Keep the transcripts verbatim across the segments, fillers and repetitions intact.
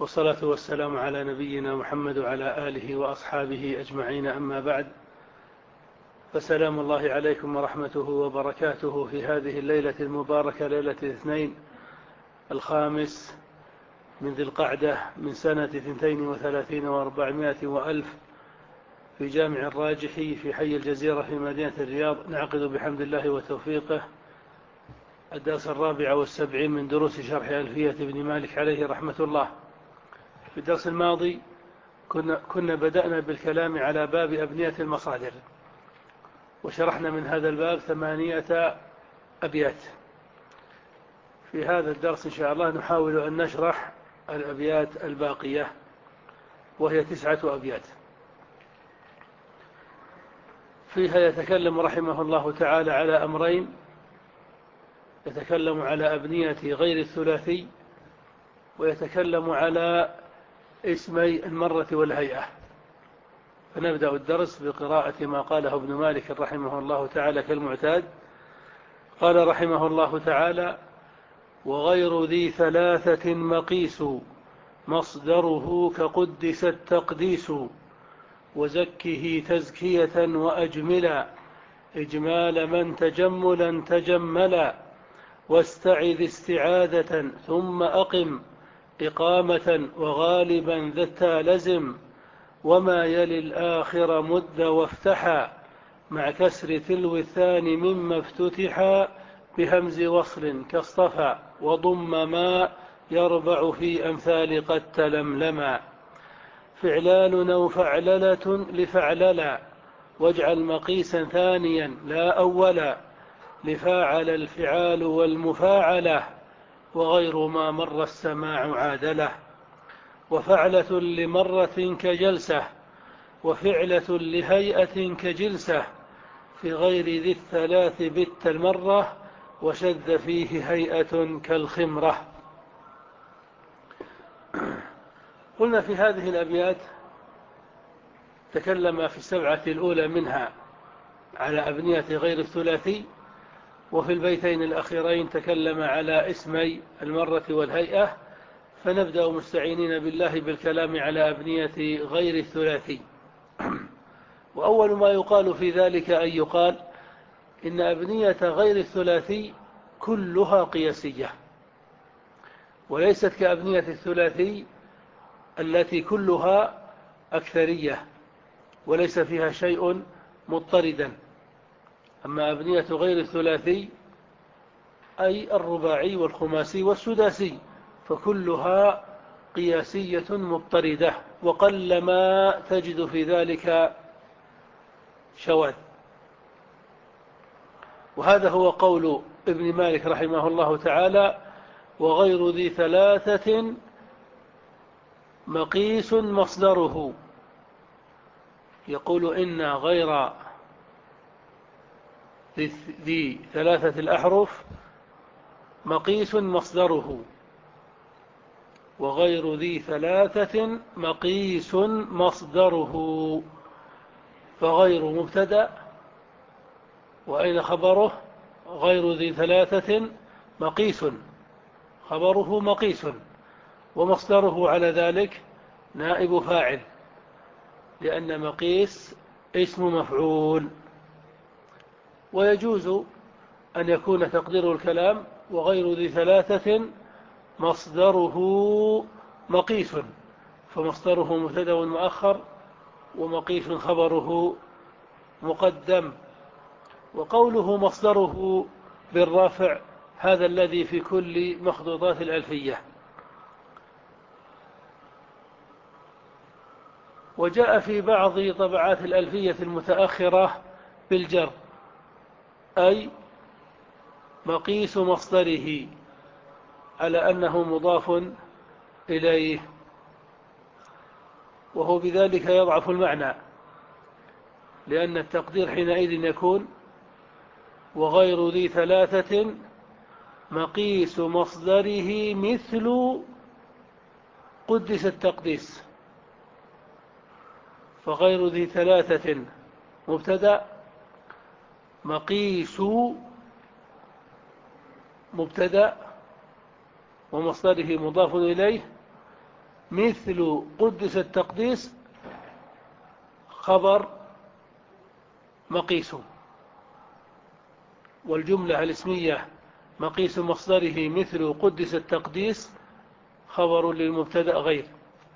والصلاة والسلام على نبينا محمد وعلى آله وأصحابه أجمعين، أما بعد، فسلام الله عليكم ورحمته وبركاته في هذه الليلة المباركة، ليلة الاثنين الخامس من ذي القعدة من سنة اثنتين وثلاثين وأربعمائة وألف في جامع الراجحي في حي الجزيرة في مدينة الرياض. نعقد بحمد الله وتوفيقه الدرس الرابع والسبعين من دروس شرح ألفية بن مالك عليه رحمة الله. في الدرس الماضي كنا, كنا بدأنا بالكلام على باب أبنية المصادر، وشرحنا من هذا الباب ثمانية أبيات. في هذا الدرس إن شاء الله نحاول أن نشرح الأبيات الباقية، وهي تسعة أبيات. فيها يتكلم رحمه الله تعالى على أمرين: يتكلم على أبنية غير الثلاثي، ويتكلم على اسمي المرة والهيئة. فنبدأ الدرس بقراءة ما قاله ابن مالك رحمه الله تعالى كالمعتاد. قال رحمه الله تعالى: وغير ذي ثلاثة مقيس مصدره كقدس التقديس، وزكه تزكية وأجملا إجمال من تجملا تجملا، واستعذ استعاذة ثم أقم إقامة وغالبا ذا لزم، وما يلي الآخر مد وافتحا مع كسر تلو الثاني مما افتتحا بهمز وصل كاصطفى، وضم ما يربع في أمثال قد تلملما، فعلال أو فعللة لفعللا، واجعل مقيسا ثانيا لا أولا، لفاعل الفعال والمفاعلة، وغير ما مر السماع عادله، وفعلة لمرة كجلسة، وفعلة لهيئة كجلسة، في غير ذي الثلاث بت المرة، وشذ فيه هيئة كالخمرة. قلنا في هذه الأبيات تكلم في السبعة الأولى منها على أبنية غير الثلاثي، وفي البيتين الأخيرين تكلم على اسمي المرة والهيئة. فنبدأ مستعينين بالله بالكلام على أبنية غير الثلاثي. وأول ما يقال في ذلك أن يقال إن أبنية غير الثلاثي كلها قياسية، وليست كأبنية الثلاثي التي كلها أكثرية وليس فيها شيء مضطردا. أما أبنية غير الثلاثي أي الرباعي والخماسي والسداسي فكلها قياسية مضطردة، وقلما تجد في ذلك شواذ. وهذا هو قول ابن مالك رحمه الله تعالى: وغير ذي ثلاثة مقيس مصدره. يقول إن غير ذي ثلاثة الأحرف مقيس مصدره، وغير ذي ثلاثة مقيس مصدره. فغير مبتدأ، وأين خبره؟ غير ذي ثلاثة مقيس، خبره مقيس، ومصدره على ذلك نائب فاعل، لأن مقيس اسم مفعول. ويجوز أن يكون تقدير الكلام وغير ذي ثلاثة مصدره مقيس، فمصدره مبتدأ مؤخر، ومقيس خبره مقدم. وقوله مصدره بالرافع هذا الذي في كل مخطوطات الألفية. وجاء في بعض طبعات الألفية المتأخرة بالجر، أي مقيس مصدره، على أنه مضاف إليه، وهو بذلك يضعف المعنى، لأن التقدير حينئذ يكون: وغير ذي ثلاثة مقيس مصدره مثل قدس التقديس. فغير ذي ثلاثة مبتدأ، مقيس مبتدأ ومصدره مضاف إليه، مثل قدس التقديس خبر مقيس، والجملة الاسمية مقيس مصدره مثل قدس التقديس خبر للمبتدأ غير.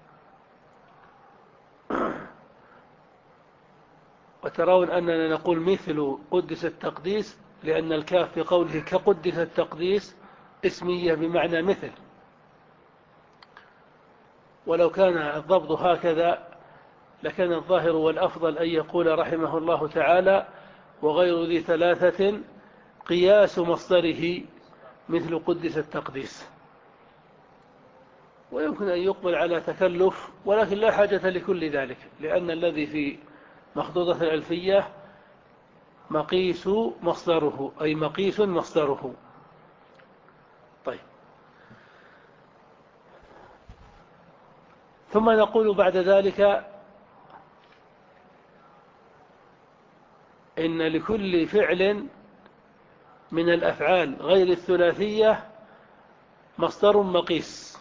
وترون أننا نقول مثل قدس التقديس لأن الكاف في قوله كقدس التقديس اسمية بمعنى مثل، ولو كان الضبط هكذا لكان الظاهر والأفضل أن يقول رحمه الله تعالى وغير ذي ثلاثة قياس مصدره مثل قدس التقديس. ويمكن أن يقبل على تكلف، ولكن لا حاجة لكل ذلك، لأن الذي في مخطوطة الألفية مقيس مصدره، أي مقيس مصدره. طيب، ثم نقول بعد ذلك إن لكل فعل من الأفعال غير الثلاثية مصدر مقيس،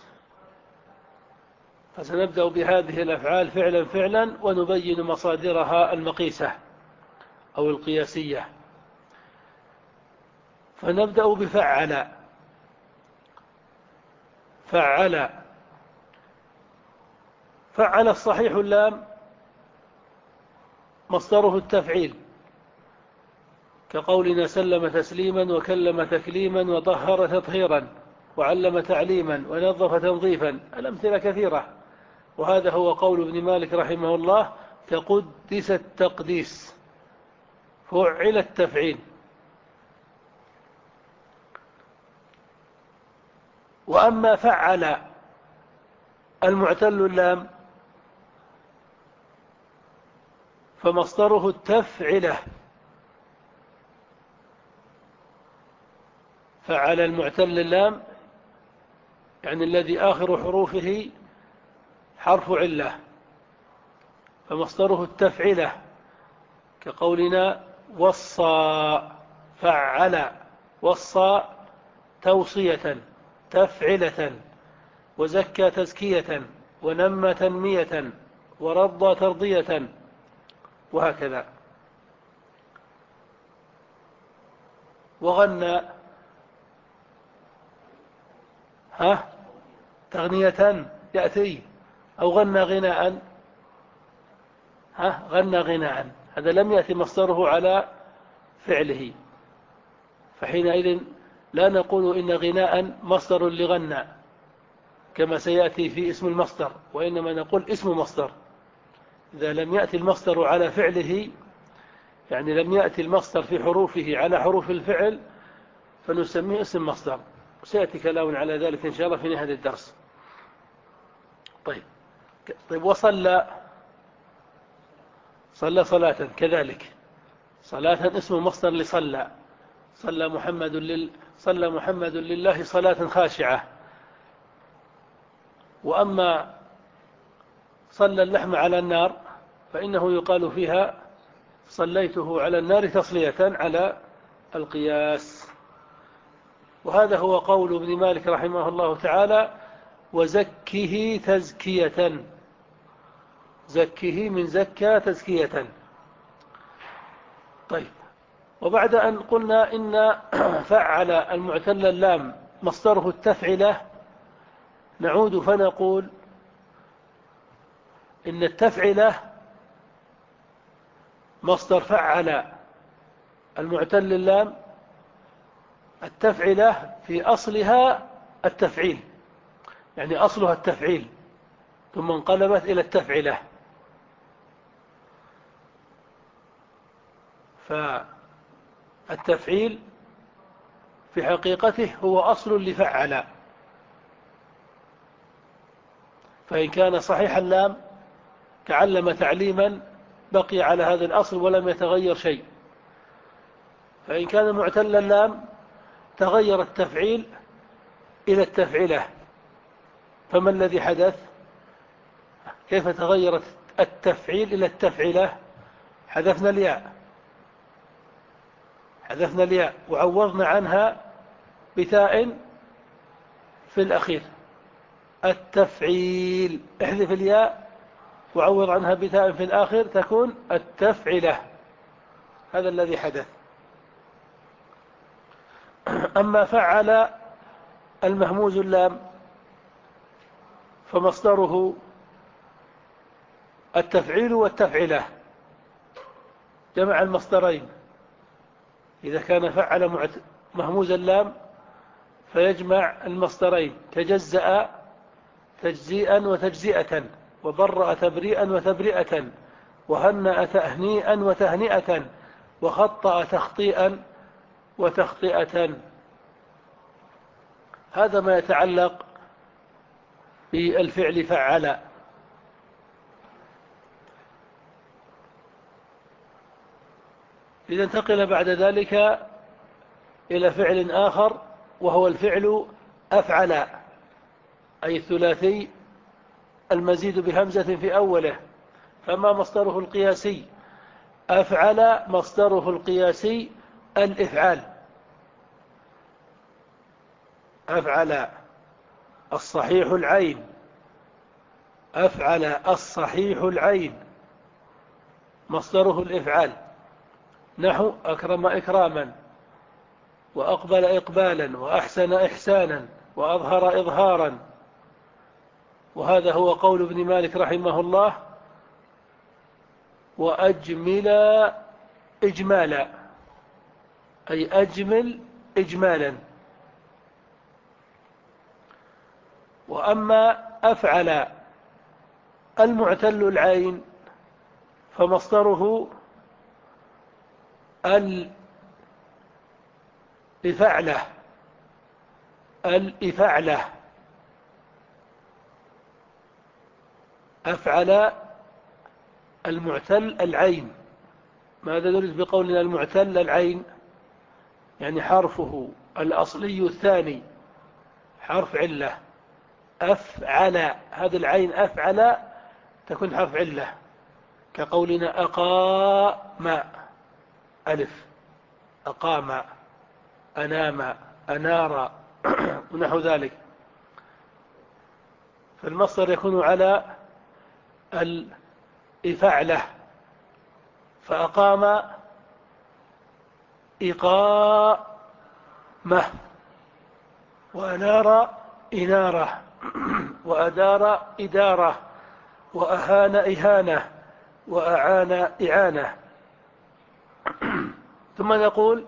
فسنبدأ بهذه الأفعال فعلا فعلا ونبين مصادرها المقيسة أو القياسية. فنبدأ بفعل. فعل فعل الصحيح اللام مصدره التفعيل، كقولنا سلم تسليما وكلم تكليما وطهر تطهيرا وعلم تعليما ونظف تنظيفا. الأمثلة كثيرة، وهذا هو قول ابن مالك رحمه الله كقدس التقديس فعل التفعيل. وأما فعل المعتل اللام فمصدره التفعله. فعل المعتل اللام يعني الذي آخر حروفه حرف علة، فمصدره التفعله، كقولنا وصى فعل. وصى توصية تفعلة، وزكى تزكية، ونمى تنمية، ورضى ترضية، وهكذا. وغنى ها تغنية يأتي، أو غنى غناء ها غنى غناء، هذا لم يأتي مصدره على فعله، فحينئذ لا نقول إن غناء مصدر لغنى كما سيأتي في اسم المصدر، وإنما نقول اسم مصدر. إذا لم يأتي المصدر على فعله، يعني لم يأتي المصدر في حروفه على حروف الفعل، فنسميه اسم مصدر، وسيأتي كلام على ذلك إن شاء الله في نهاية الدرس. طيب طيب وصلى صلى صلاة كذلك، صلاة اسم مصدر لصلى. صلى محمد لل صلى محمد لله صلاة خاشعة. وأما صلى اللحم على النار فإنه يقال فيها صليته على النار تصلية على القياس. وهذا هو قول ابن مالك رحمه الله تعالى وزكه تزكية. زكه من زكى تزكية. طيب، وبعد أن قلنا إن فعل المعتل اللام مصدره التفعلة، نعود فنقول إن التفعلة مصدر فعل المعتل اللام. التفعلة في أصلها التفعيل، يعني أصلها التفعيل ثم انقلبت إلى التفعلة. فالتفعيل في حقيقته هو أصل لفعل، فإن كان صحيح اللام كعلم تعليما بقي على هذا الأصل ولم يتغير شيء، فإن كان معتل اللام تغير التفعيل إلى التفعلة. فما الذي حدث؟ كيف تغيرت التفعيل إلى التفعلة؟ حذفنا الياء حذفنا الياء وعوضنا عنها بتاء في الأخير التفعيل. احذف الياء وعوض عنها بتاء في الآخر تكون التفعلة. هذا الذي حدث. أما فعل المهموز اللام فمصدره التفعيل والتفعلة، جمع المصدرين. إذا كان فعل مهموز اللام فيجمع المصدرين، تجزأ تجزيئا وتجزئة، وبرأ تبريئا وتبرئة، وهنأ تهنيئا وتهنئة، وخطأ تخطيئا وتخطئة. هذا ما يتعلق بالفعل فعل. إذا انتقل بعد ذلك إلى فعل آخر وهو الفعل أفعل، أي الثلاثي المزيد بهمزة في أوله. فما مصدره القياسي؟ أفعل مصدره القياسي الإفعال. أفعل الصحيح العين، أفعل الصحيح العين مصدره الإفعال. نحو أكرم إكراما، وأقبل إقبالا، وأحسن إحسانا، وأظهر إظهارا. وهذا هو قول ابن مالك رحمه الله: وأجمل إجمالا، أي أجمل إجمالا. وأما أفعل المعتل العين فمصدره الإفعلة، الإفعلة. أفعل المعتل العين. ماذا نريد بقولنا المعتل العين؟ يعني حرفه الأصلي الثاني حرف علة. أفعل، هذا العين أفعل تكون حرف علة، كقولنا أقام ألف، أقام، أنام، أنار ونحو ذلك. فالمصدر يكون على الإفعلة. فأقام إقامة، وأنار إنارة، وأدار إدارة، وأهان إهانة، وأعان إعانة. ثم نقول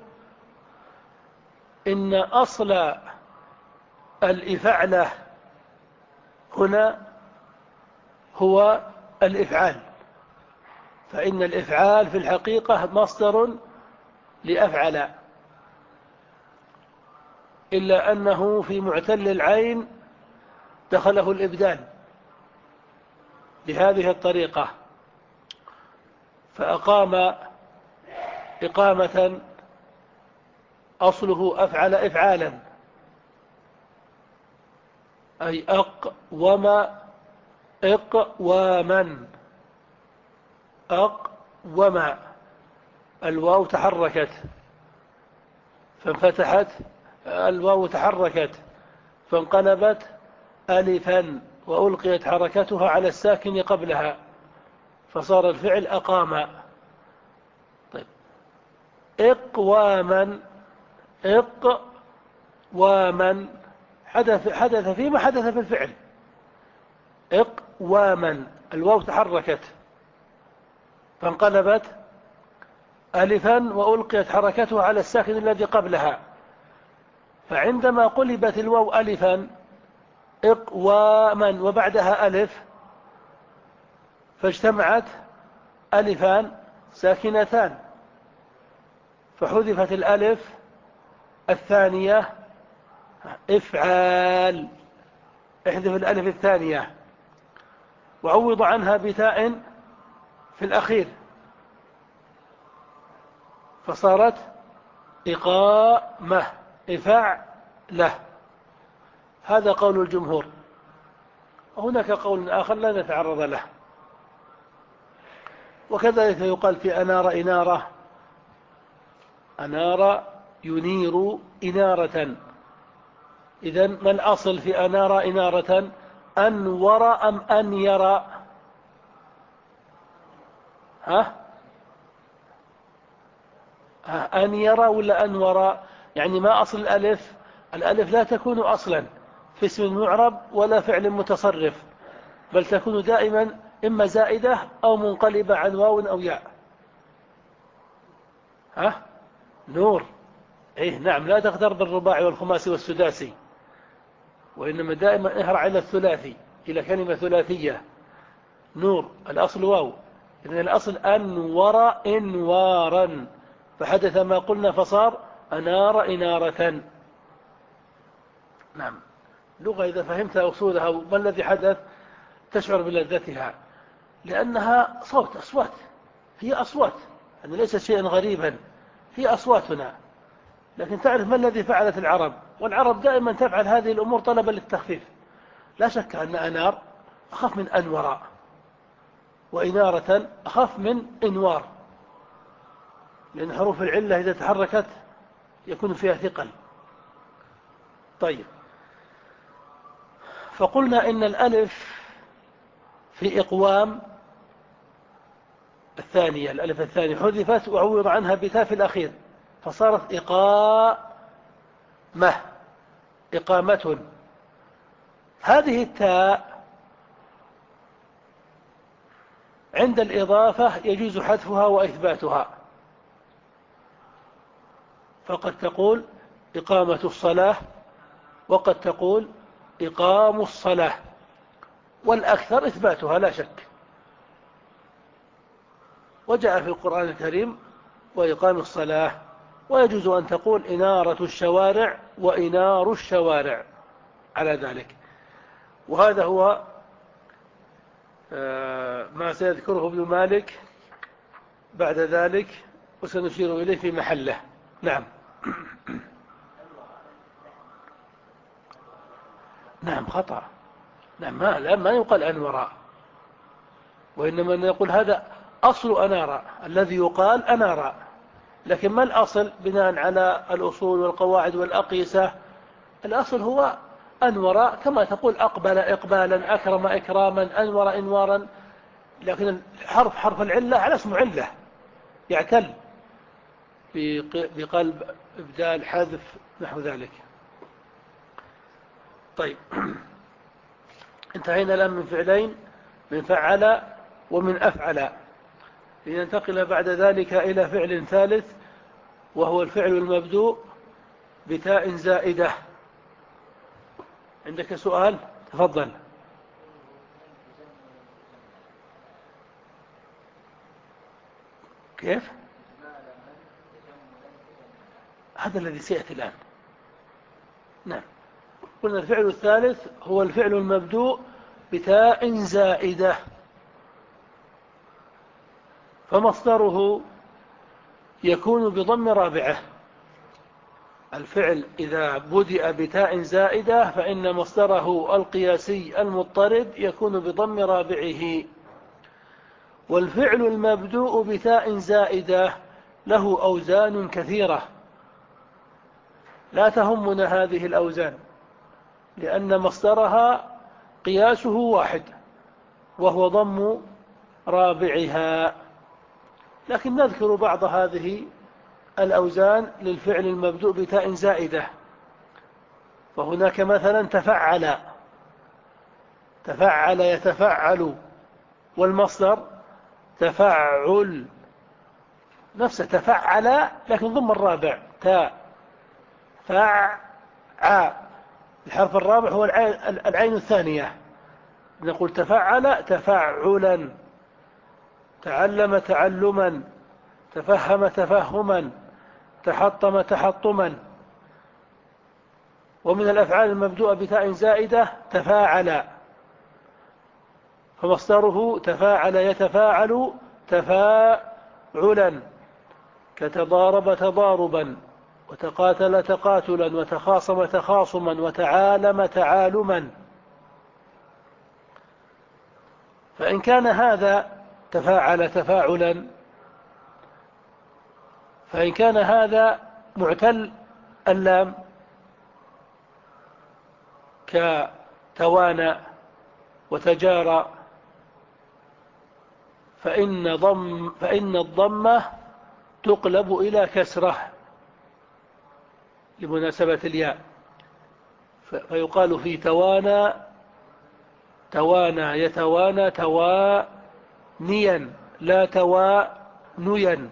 إن أصل الإفعلة هنا هو الإفعال، فإن الإفعال في الحقيقة مصدر لأفعل، إلا أنه في معتل العين دخله الإبدال بهذه الطريقة. فأقام إقامة أصله أفعل إفعالا، أي أقوم إقواما، أقوم. الواو تحركت فانفتحت، الواو تحركت فانقلبت ألفا، وألقيت حركتها على الساكن قبلها فصار الفعل أقام. طيب، إقواما، إقواما حدث حدث فيما حدث في الفعل. إقواما الواو تحركت فانقلبت ألفا، وألقيت حركتها على الساكن الذي قبلها. فعندما قلبت الواو ألفا إقواما وبعدها ألف، فاجتمعت ألفان ساكنتان، فحذفت الألف الثانية إفعال، احذف الألف الثانية وعوض عنها بتاء في الأخير، فصارت إقامة، إفعله. هذا قول الجمهور. وهناك قول آخر لا نتعرض له. وكذلك يقال في أنار إنارة، أنار ينير إنارة. إذن ما الأصل في أنار إنارة؟ أنور أم أنير؟ ها؟ ها أنير ولا أنور؟ يعني ما أصل الألف؟ الألف لا تكون أصلا في اسم معرب ولا فعل متصرف، بل تكون دائما إما زائدة أو منقلبة عن واو أو ياء. ها؟ نور. إيه نعم، لا تغتر بالرباعي والخماسي والسداسي، وإنما دائما اهرع إلى الثلاثي، إلى كلمة ثلاثية. نور الأصل واو، إذن الأصل أنور إنوارا، فحدث ما قلنا فصار أنار إنارة. نعم. لغة إذا فهمت أصولها وما الذي حدث تشعر بلذتها، لأنها صوت، أصوات، هي أصوات، يعني ليست شيئا غريبا، هي أصواتنا. لكن تعرف ما الذي فعلت العرب، والعرب دائما تفعل هذه الأمور طلبا للتخفيف. لا شك أن أنار أخف من أنوراء، وإنارة أخف من إنوار، لأن حروف العلة إذا تحركت يكون فيها ثقل. طيب، فقلنا إن الألف في إقوام الثانية، الألف الثانية حذفت وعوض عنها بتاء في الأخير، فصارت إقامة، إقامة. هذه التاء عند الإضافة يجوز حذفها وإثباتها، فقد تقول إقامة الصلاة، وقد تقول إقام الصلاة، والأكثر إثباتها لا شك. وجاء في القرآن الكريم وإقام الصلاة، ويجوز أن تقول إنارة الشوارع وإنار الشوارع على ذلك. وهذا هو ما سيذكره ابن مالك بعد ذلك، وسنشير إليه في محله. نعم. نعم خطأ. نعم، ما, لا ما يقال أنوراء، وإنما نقول هذا أصل أنارة، الذي يقال أنارة، لكن ما الأصل بناء على الأصول والقواعد والأقيسة؟ الأصل هو أنور، كما تقول أقبل إقبالا، أكرم إكراما، أنور إنوارا، لكن الحرف حرف العلة على اسم علة يعتل بقلب إبدال حذف نحو ذلك. طيب، انتهينا الآن من فعلين، من فعل ومن أفعل، لننتقل بعد ذلك إلى فعل ثالث، وهو الفعل المبدوء بتاء زائدة. عندك سؤال؟ تفضل. كيف؟ هذا الذي سيأتي الآن. نعم، قلنا الفعل الثالث هو الفعل المبدوء بتاء زائدة، فمصدره يكون بضم رابعه. الفعل إذا بدأ بتاء زائدة فإن مصدره القياسي المضطرد يكون بضم رابعه. والفعل المبدوء بتاء زائدة له أوزان كثيرة، لا تهمنا هذه الأوزان، لأن مصدرها قياسه واحد وهو ضم رابعها. لكن نذكر بعض هذه الأوزان للفعل المبدوء بتاء زائدة. فهناك مثلا تفعل، تفعل يتفعل، والمصدر تفعل، نفس تفعل لكن ضم الرابع تاء فع. الحرف الرابع هو العين الثانية، نقول تفعل تفعلا، تعلم تعلما، تفهم تفهما، تحطم تحطما. ومن الأفعال المبدوءة بتاء زائدة تفاعل، فمصدره تفاعل يتفاعل تفاعلا، كتضارب تضاربا، وتقاتل تقاتلا، وتخاصم تخاصما، وتعالم تعالما. فإن كان هذا تفاعل تفاعلا، فإن كان هذا معتل اللام كتوانى وتجارى، فإن, ضم فإن الضمة تقلب إلى كسرة لمناسبة الياء، فيقال في توانى توانى يتوانى توانيا لا توانيا،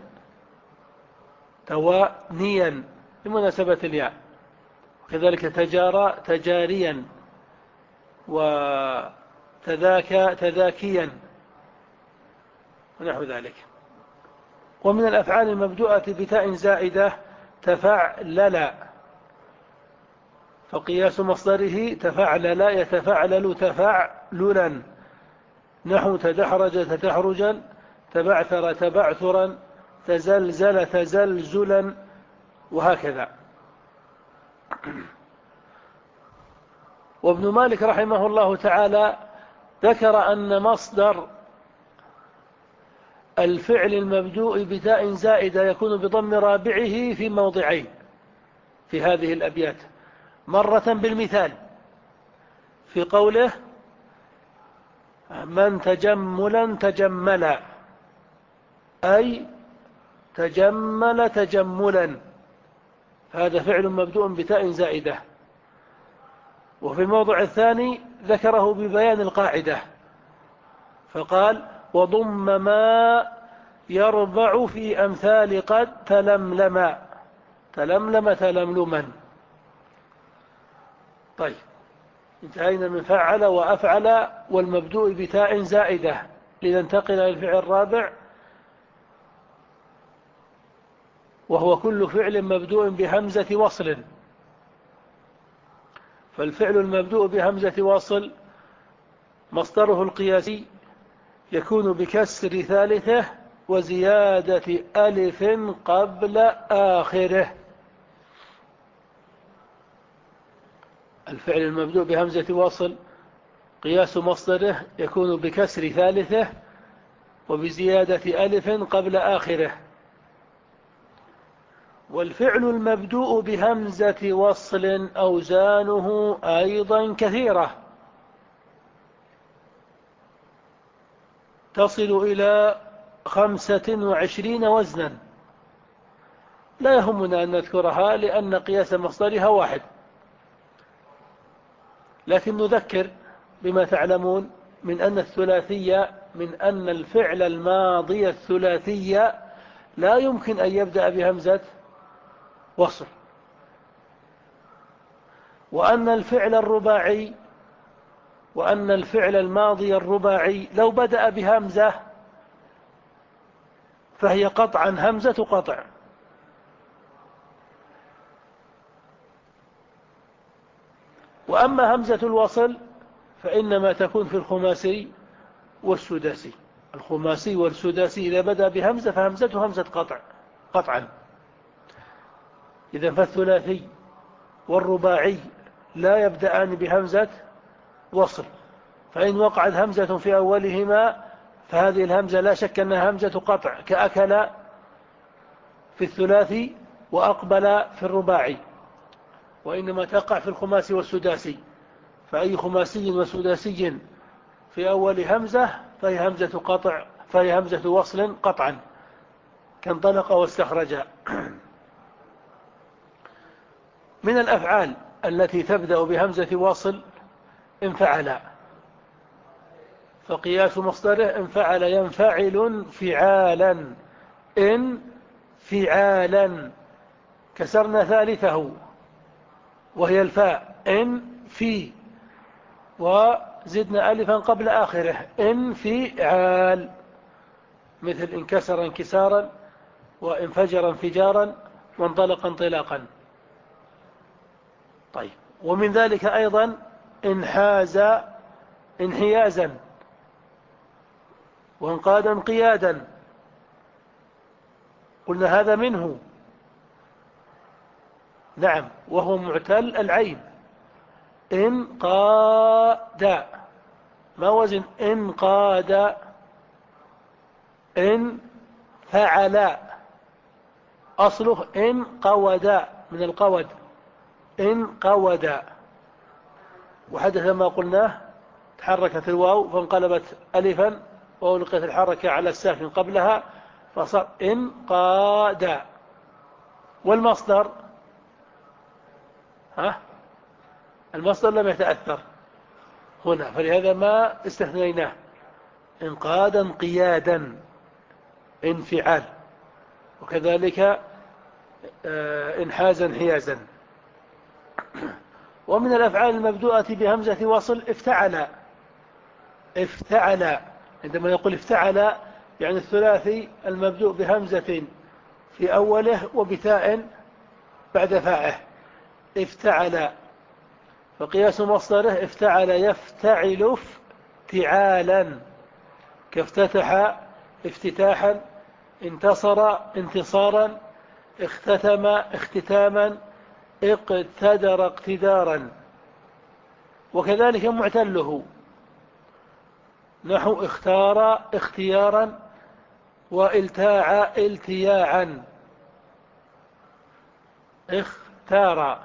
توانيا لمناسبة الياء. وكذلك تجارى تجاريا، وتذاكى تذاكيا ونحو ذلك. ومن الأفعال المبدوءة بتاء زائدة تفعلل، فقياس مصدره تفعلل يتفعلل تفعللا، نحو تدحرج تدحرجا، تبعثر تبعثرا، تزلزل تزلزلا، وهكذا. وابن مالك رحمه الله تعالى ذكر أن مصدر الفعل المبدوء بتاء زائدة يكون بضم رابعه في موضعين في هذه الأبيات، مرة بالمثال في قوله من تجملا تجملا، أي تجمل تجملا، هذا فعل مبدوء بتاء زائدة. وفي الموضع الثاني ذكره ببيان القاعدة فقال وضم ما يربع في أمثال قد تلملم، تلملم تلملما. طيب، انتهينا من فعل وأفعل والمبدوء بتاء زائدة، لننتقل إلى الفعل الرابع، وهو كل فعل مبدوء بهمزة وصل. فالفعل المبدوء بهمزة وصل مصدره القياسي يكون بكسر ثالثه وزيادة ألف قبل آخره. الفعل المبدوء بهمزة وصل قياس مصدره يكون بكسر ثالثه وبزيادة ألف قبل آخره. والفعل المبدوء بهمزة وصل أوزانه أيضا كثيرة، تصل إلى خمسة وعشرين وزنا، لا يهمنا أن نذكرها لأن قياس مصدرها واحد، لكن نذكر بما تعلمون من أن الثلاثية من أن الفعل الماضي الثلاثية لا يمكن أن يبدأ بهمزة وصل، وأن الفعل الرباعي وأن الفعل الماضي الرباعي لو بدأ بهمزة فهي قطعا همزة قطع. وأما همزة الوصل فإنما تكون في الخماسي والسداسي. الخماسي والسداسي إذا بدأ بهمزة فهمزته همزة قطع قطعا. إذا فالثلاثي والرباعي لا يبدأان بهمزة وصل، فإن وقعت همزة في أولهما فهذه الهمزة لا شك أنها همزة قطع، كأكل في الثلاثي وأقبل في الرباعي، وإنما تقع في الخماسي والسداسي، فأي خماسي وسداسي في أول همزة فهي همزة قطع، فهي همزة وصل قطعا، كانطلق واستخرج. من الأفعال التي تبدأ بهمزة وصل انفعل، فقياس مصدره انفعل ينفعل فعالا، إن فعالا، كسرنا ثالثه وهي الفاء إن في، وزدنا ألفا قبل آخره إن فعال، مثل انكسر انكسارا وانفجر انفجارا وانطلق انطلاقا. طيب، ومن ذلك أيضا انحاز انحيازا، وانقاد انقيادا، قلنا هذا منه، نعم، وهو معتل العين. انقاد، ما وزن انقاد؟ ان فعل، أصله انقود من القود، انقود. وحدث ما قلناه حركت الواو فانقلبت ألفا وألقت الحركة على الساكن قبلها فصار انقاد. والمصدر ها المصدر لم يتأثر هنا، فلهذا ما استثنيناه. انقادا انقيادا انفعال، وكذلك انحازا انحيازا. ومن الأفعال المبدوءة بهمزة وصل افتعل. افتعل عندما يقول افتعل يعني الثلاثي المبدوء بهمزة في أوله وبتاء بعد فاعه. افتعل. فقياس مصدره افتعل يفتعل افتعالا، كافتتح افتتاحا، انتصر انتصارا، اختتم اختتاما، اقتدر اقتدارا. وكذلك معتله نحو اختار اختيارا والتاع التياعا. اختار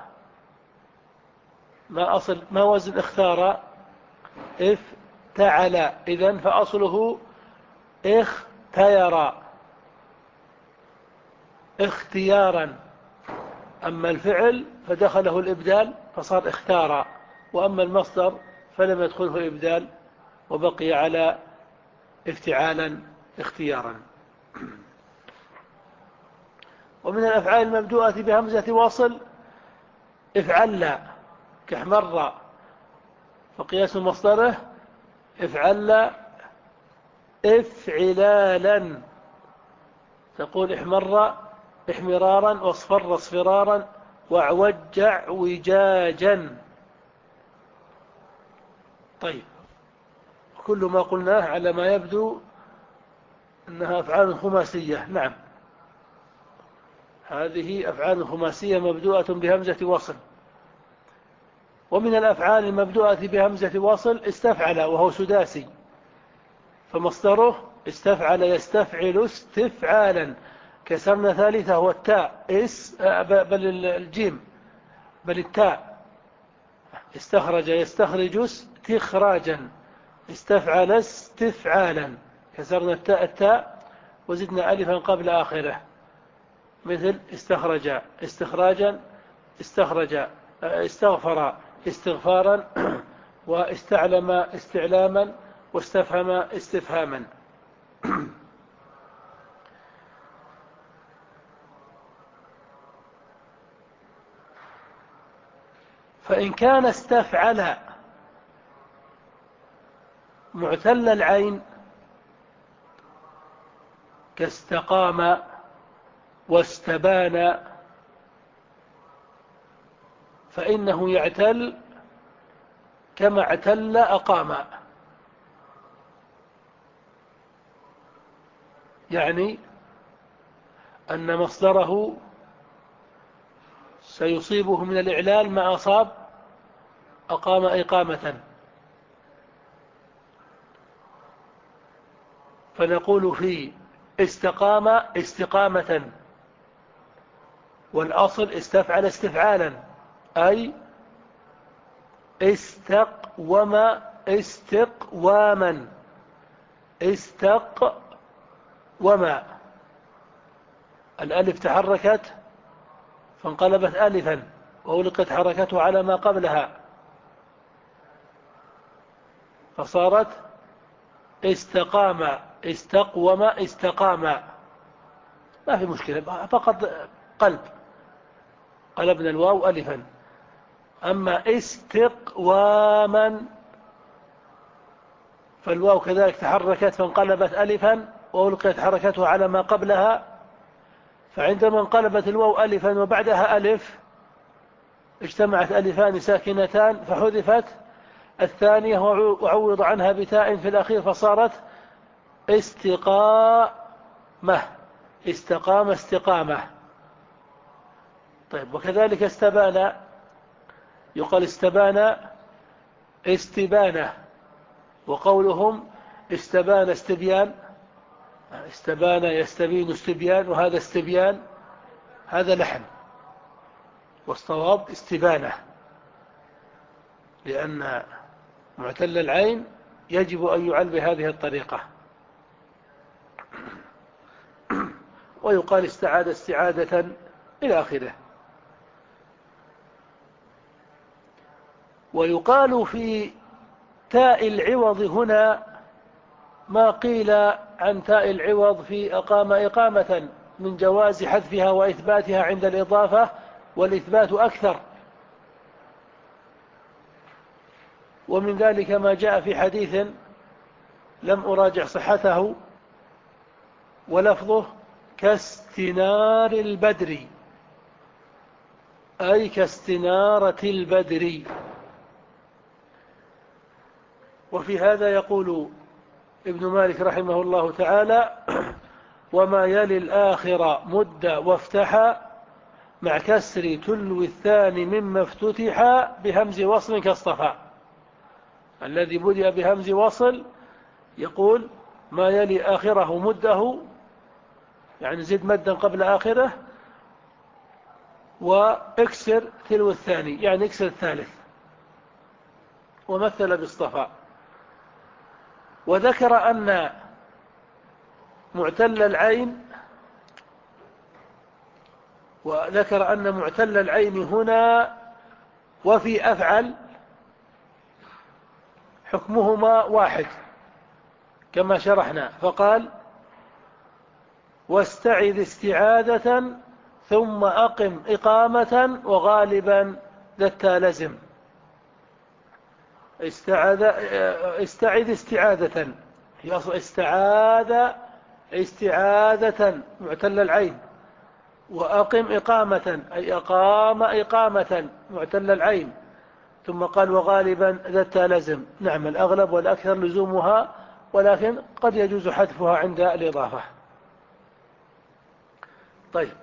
ما أصل ما وزن اختار افتعل، إذن فأصله اختير اختيارا. أما الفعل فدخله الإبدال فصار اختار، وأما المصدر فلم يدخله إبدال وبقي على افتعالا اختيارا. ومن الأفعال المبدوءة بهمزة وصل افعل، كاحمر. فقياس مصدره افعل افعلالا. تقول احمر احمرارا، واصفر اصفرارا، واعوج اعوجاجا. طيب، كل ما قلناه على ما يبدو أنها أفعال خماسية. نعم، هذه أفعال خماسية مبدوءة بهمزة وصل. ومن الأفعال المبدوءة بهمزة وصل استفعل، وهو سداسي، فمصدره استفعل يستفعل استفعالا. كسرنا ثالثة هو التاء اس بل الجيم بل التاء. استخرج يستخرج استخراجا، استفعل استفعالا. كسرنا التاء التاء وزدنا ألفا قبل آخره، مثل استخرج استخراجا، استخرج استغفر استغفارا، واستعلم استعلاما، واستفهم استفهاما. فإن كان استفعل معتل العين كاستقام واستبان، فإنه يعتل كما اعتل أقام. يعني أن مصدره سيصيبه من الإعلال ما أصاب أقام إقامة. فنقول في استقام استقامة، والأصل استفعل استفعالا، أي استقوم استقواما. استقوما الألف تحركت فانقلبت ألفا وألقت حركته على ما قبلها فصارت استقام استقوم استقام. ما في مشكلة، فقط قلب، قلبنا الواو ألفا. أما استقواما فالواو كذلك تحركت فانقلبت ألفا وألقيت حركته على ما قبلها، فعندما انقلبت الواو ألفا وبعدها ألف اجتمعت ألفان ساكنتان فحذفت الثانية وعوض عنها بتاء في الأخير فصارت استقامة استقام استقامة. طيب، وكذلك استبان، يقال استبان استبانة، وقولهم استبان استبيان، استبان يستبين استبيان، وهذا استبيان هذا لحن، والصواب استبانة، لأن معتل العين يجب أن يعل بهذه الطريقة. ويقال استعاد استعادة إلى آخره. ويقال في تاء العوض هنا ما قيل عن تاء العوض في أقام إقامة من جواز حذفها وإثباتها عند الإضافة، والإثبات أكثر. ومن ذلك ما جاء في حديث لم أراجع صحته ولفظه كاستنار البدر، أي كاستنارة البدر. وفي هذا يقول ابن مالك رحمه الله تعالى: وما يلي الآخر مد وافتح مع كسر تلو الثاني مما افتتح بهمز وصل كاصطفى. الذي بدأ بهمز وصل يقول ما يلي آخره مده، يعني زد مدا قبل آخره، واكسر تلو الثاني يعني اكسر الثالث، ومثل باصطفى. وذكر أن معتل العين وذكر أن معتل العين هنا وفي أفعل حكمهما واحد كما شرحنا، فقال: واستعذ استعادة ثم أقم إقامة وغالبا ذا التالزم. استعاذ استعذ استعادة هي أصل استعاذ استعادة معتل العين، وأقم إقامة أي أقام إقامة معتل العين، ثم قال وغالبا ذا التالزم. نعم، الأغلب والأكثر لزومها، ولكن قد يجوز حذفها عند الإضافة. طيب،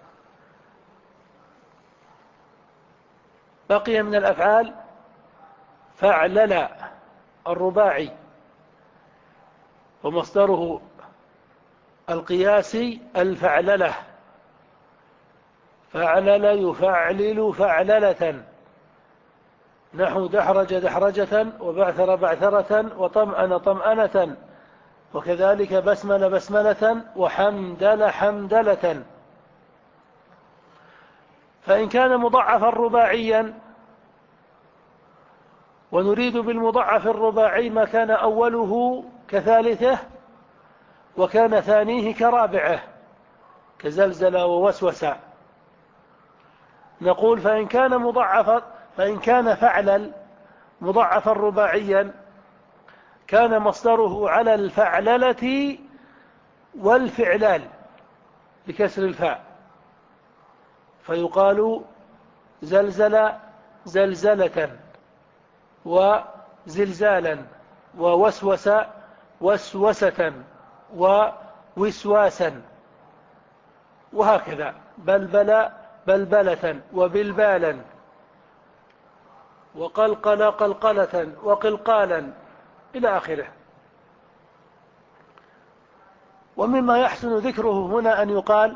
بقي من الأفعال فعلل الرباعي، ومصدره القياسي الفعللة. فعلل يفعلل فعللة، نحو دحرج دحرجة وبعثر بعثرة وطمأن طمأنة، وكذلك بسمل بسملة وحمدل حمدلة. فإن كان مضاعفا رباعيا، ونريد بالمضاعف الرباعي ما كان أوله كثالثه وكان ثانيه كرابعه، كزلزل ووسوسة، نقول فإن كان مضاعفا فإن كان فعلا مضاعفا رباعيا كان مصدره على الفعللة والفعلال بكسر الفاء، فيقال زلزل زلزلة، وزلزالا، ووسوس وسوسة، ووسواسا، وهكذا، بلبل بلبلة، وبلبالا، وقلقل قلقلة، وقلقالا، إلى آخره. ومما يحسن ذكره هنا أن يقال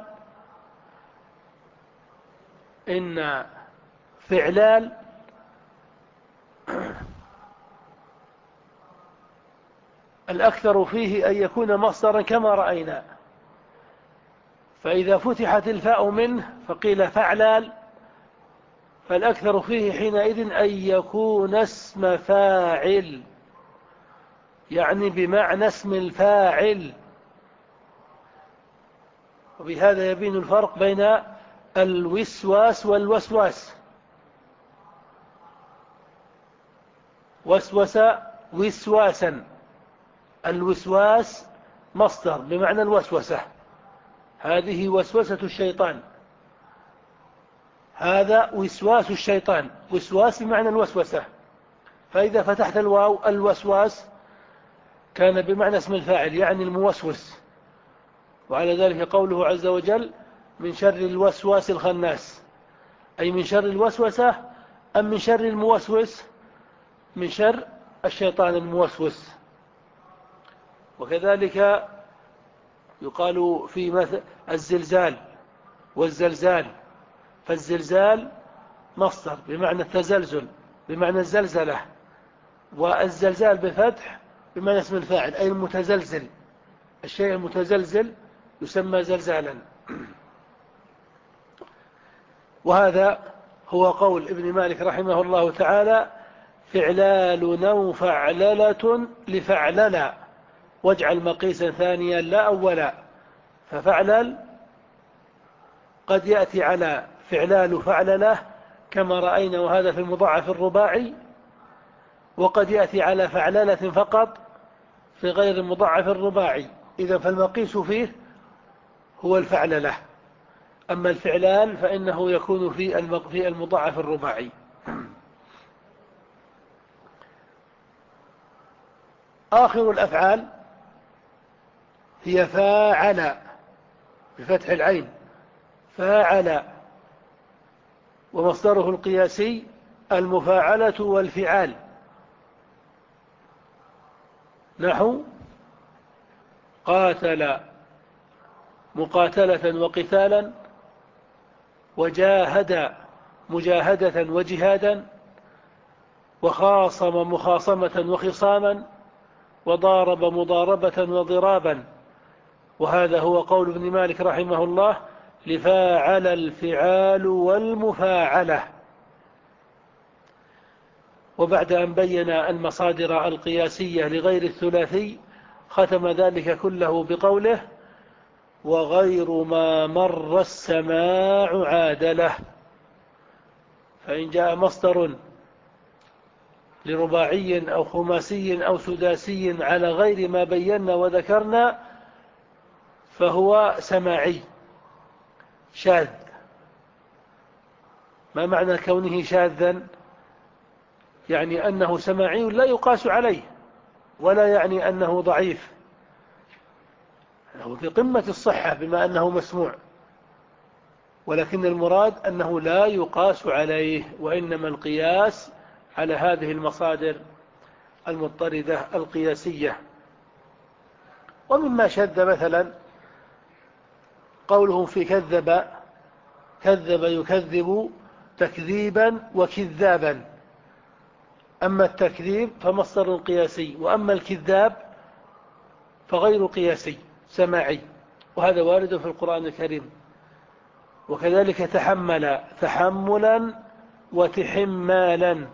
إن فعلال الأكثر فيه أن يكون مصدرا كما رأينا، فإذا فتحت الفاء منه فقيل فعلال، فالأكثر فيه حينئذ أن يكون اسم فاعل، يعني بمعنى اسم الفاعل. وبهذا يبين الفرق بين الوسواس والوسواس. وسوس وسواسا، الوسواس مصدر بمعنى الوسوسة، هذه وسوسة الشيطان، هذا وسواس الشيطان، وسواس بمعنى الوسوسة. فإذا فتحت الواو الوسواس كان بمعنى اسم الفاعل، يعني الموسوس. وعلى ذلك قوله عز وجل من شر الوسواس الخناس، أي من شر الوسوسة أم من شر الموسوس؟ من شر الشيطان الموسوس. وكذلك يقال في مثل الزلزال والزلزال، فالزلزال مصدر بمعنى التزلزل، بمعنى الزلزلة، والزلزال بفتح بمعنى اسم الفاعل أي المتزلزل، الشيء المتزلزل يسمى زلزالا. وهذا هو قول ابن مالك رحمه الله تعالى: فعلال نو فعللة لفعللا واجعل مقيسا ثانيا لا أولا. ففعلل قد يأتي على فعلال فعلله كما رأينا، وهذا في المضاعف الرباعي، وقد يأتي على فعللة فقط في غير المضاعف الرباعي. إذا فالمقيس فيه هو الفعلله، أما الفعلال فإنه يكون في المضاعف الرباعي. آخر الأفعال هي فاعل بفتح العين، فاعل، ومصدره القياسي المفاعلة والفعال، نحو قاتل مقاتلة وقتالا، وجاهد مجاهدة وجهادا، وخاصم مخاصمة وخصاما، وضارب مضاربة وضرابا. وهذا هو قول ابن مالك رحمه الله: لفاعل الفعال والمفاعلة. وبعد أن بين المصادر القياسية لغير الثلاثي ختم ذلك كله بقوله: وغير ما مر السماع عادله. فإن جاء مصدر لرباعي أو خماسي أو سداسي على غير ما بينا وذكرنا فهو سماعي شاذ. ما معنى كونه شاذا؟ يعني أنه سماعي لا يقاس عليه، ولا يعني أنه ضعيف، هو في قمة الصحة بما أنه مسموع، ولكن المراد أنه لا يقاس عليه، وإنما القياس على هذه المصادر المضطردة القياسية. ومما شذ مثلا قولهم في كذب، كذب يكذب تكذيبا وكذابا. أما التكذيب فمصدر قياسي، وأما الكذاب فغير قياسي سماعي، وهذا وارد في القرآن الكريم. وكذلك تحمل تحملا وتحمالا،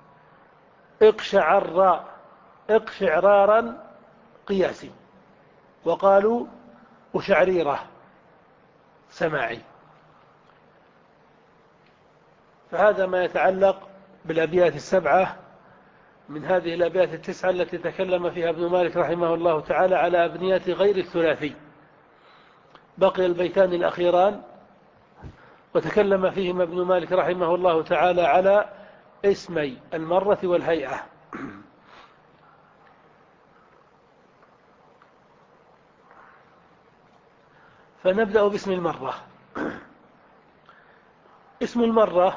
اقشعر اقشعرارا قياسي، وقالوا أشعريرة سماعي. فهذا ما يتعلق بالأبيات السبعة من هذه الأبيات التسعة التي تكلم فيها ابن مالك رحمه الله تعالى على أبنيات غير الثلاثي. بقي البيتان الأخيران وتكلم فيهما ابن مالك رحمه الله تعالى على اسمي المرة والهيئة. فنبدأ باسم المرة. اسم المرة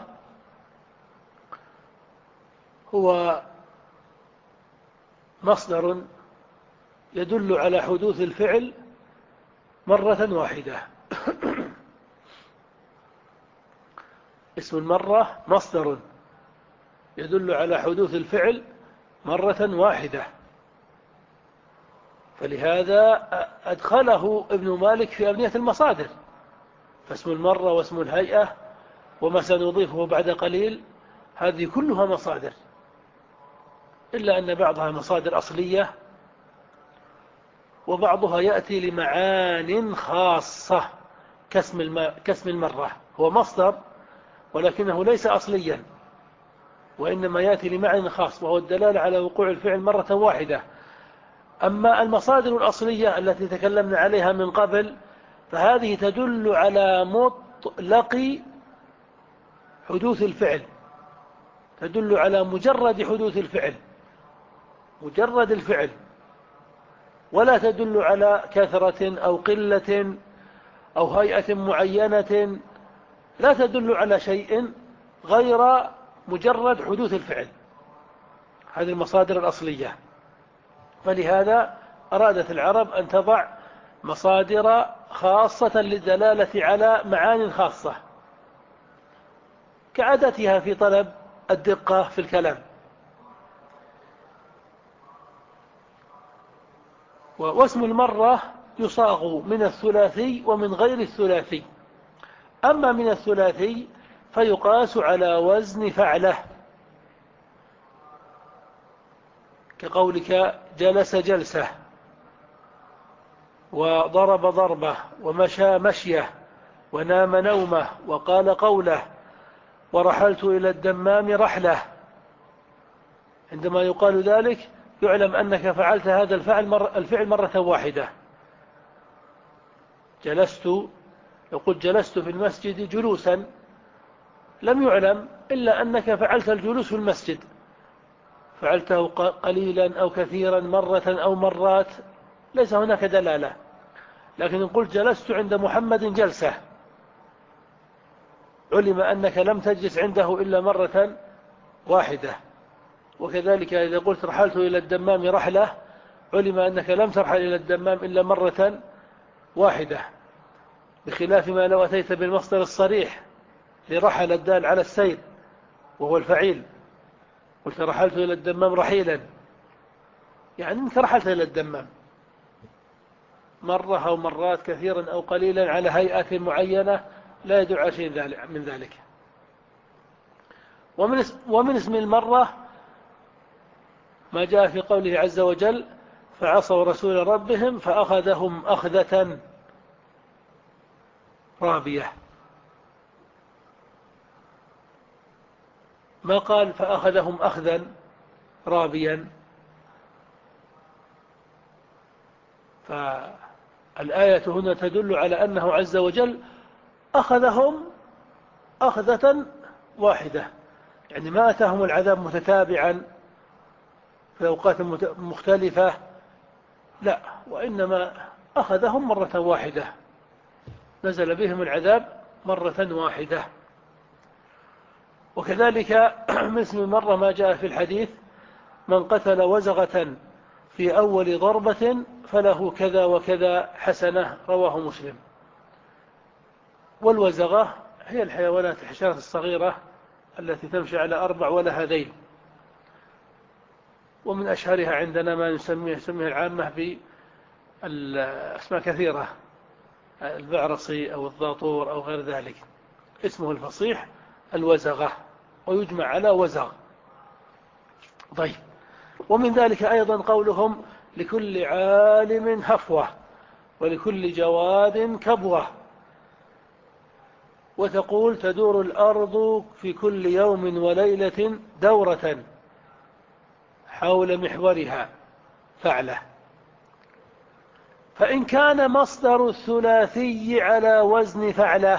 هو مصدر يدل على حدوث الفعل مرة واحدة. اسم المرة مصدر يدل على حدوث الفعل مرة واحدة، فلهذا أدخله ابن مالك في أبنية المصادر. فاسم المرة واسم الهيئة وما سنضيفه بعد قليل هذه كلها مصادر، إلا أن بعضها مصادر أصلية، وبعضها يأتي لمعان خاصة كاسم الم... كاسم المرة، هو مصدر ولكنه ليس أصليا، وإنما يأتي لمعنى خاص وهو الدلالة على وقوع الفعل مرة واحدة. أما المصادر الأصلية التي تكلمنا عليها من قبل فهذه تدل على مطلق حدوث الفعل، تدل على مجرد حدوث الفعل، مجرد الفعل، ولا تدل على كثرة أو قلة أو هيئة معينة، لا تدل على شيء غير مجرد حدوث الفعل. هذه المصادر الأصلية. فلهذا أرادت العرب أن تضع مصادر خاصة للدلالة على معان خاصة كعادتها في طلب الدقة في الكلام. واسم المرة يصاغ من الثلاثي ومن غير الثلاثي. أما من الثلاثي فيقاس على وزن فعله، كقولك جلس جلسة، وضرب ضربة، ومشى مشيه، ونام نومه، وقال قوله، ورحلت إلى الدمام رحله. عندما يقال ذلك يعلم أنك فعلت هذا الفعل مرة, الفعل مرة واحدة. جلست، لو قلت جلست في المسجد جلوسا لم يعلم إلا أنك فعلت الجلوس في المسجد، فعلته قليلا أو كثيرا، مرة أو مرات، ليس هناك دلالة. لكن إن قلت جلست عند محمد جلسة علم أنك لم تجلس عنده إلا مرة واحدة. وكذلك إذا قلت رحلت إلى الدمام رحلة علم أنك لم ترحل إلى الدمام إلا مرة واحدة، بخلاف ما لو أتيت بالمصدر الصريح لرحل الدال على السير وهو الفعيل، قلت رحلت إلى الدمام رحيلا، يعني أنك رحلت إلى الدمام مرة أو مرات، كثيرا أو قليلا، على هيئة معينة، لا يدل على شيء من ذلك. ومن اسم المرة ما جاء في قوله عز وجل فعصوا رسول ربهم فأخذهم أخذة رابية. ما قال فأخذهم أخذا رابيا. فالآية هنا تدل على أنه عز وجل أخذهم أخذة واحدة، يعني ما أتاهم العذاب متتابعا في أوقات مختلفة، لا، وإنما أخذهم مرة واحدة، نزل بهم العذاب مرة واحدة. وكذلك مثل مرة ما جاء في الحديث من قتل وزغة في أول ضربة فله كذا وكذا حسنة، رواه مسلم. والوزغة هي الحيوانات الحشرات الصغيرة التي تمشي على أربع ولها ذيل، ومن أشهرها عندنا ما نسميه نسميه العامة بأسماء كثيرة، البعرصي أو الضاطور أو غير ذلك، اسمه الفصيح الوزغة، ويجمع على وزغ. طيب، ومن ذلك أيضا قولهم لكل عالم هفوة ولكل جواد كبوة، وتقول تدور الأرض في كل يوم وليلة دورة حول محورها فعله. فإن كان مصدر الثلاثي على وزن فعله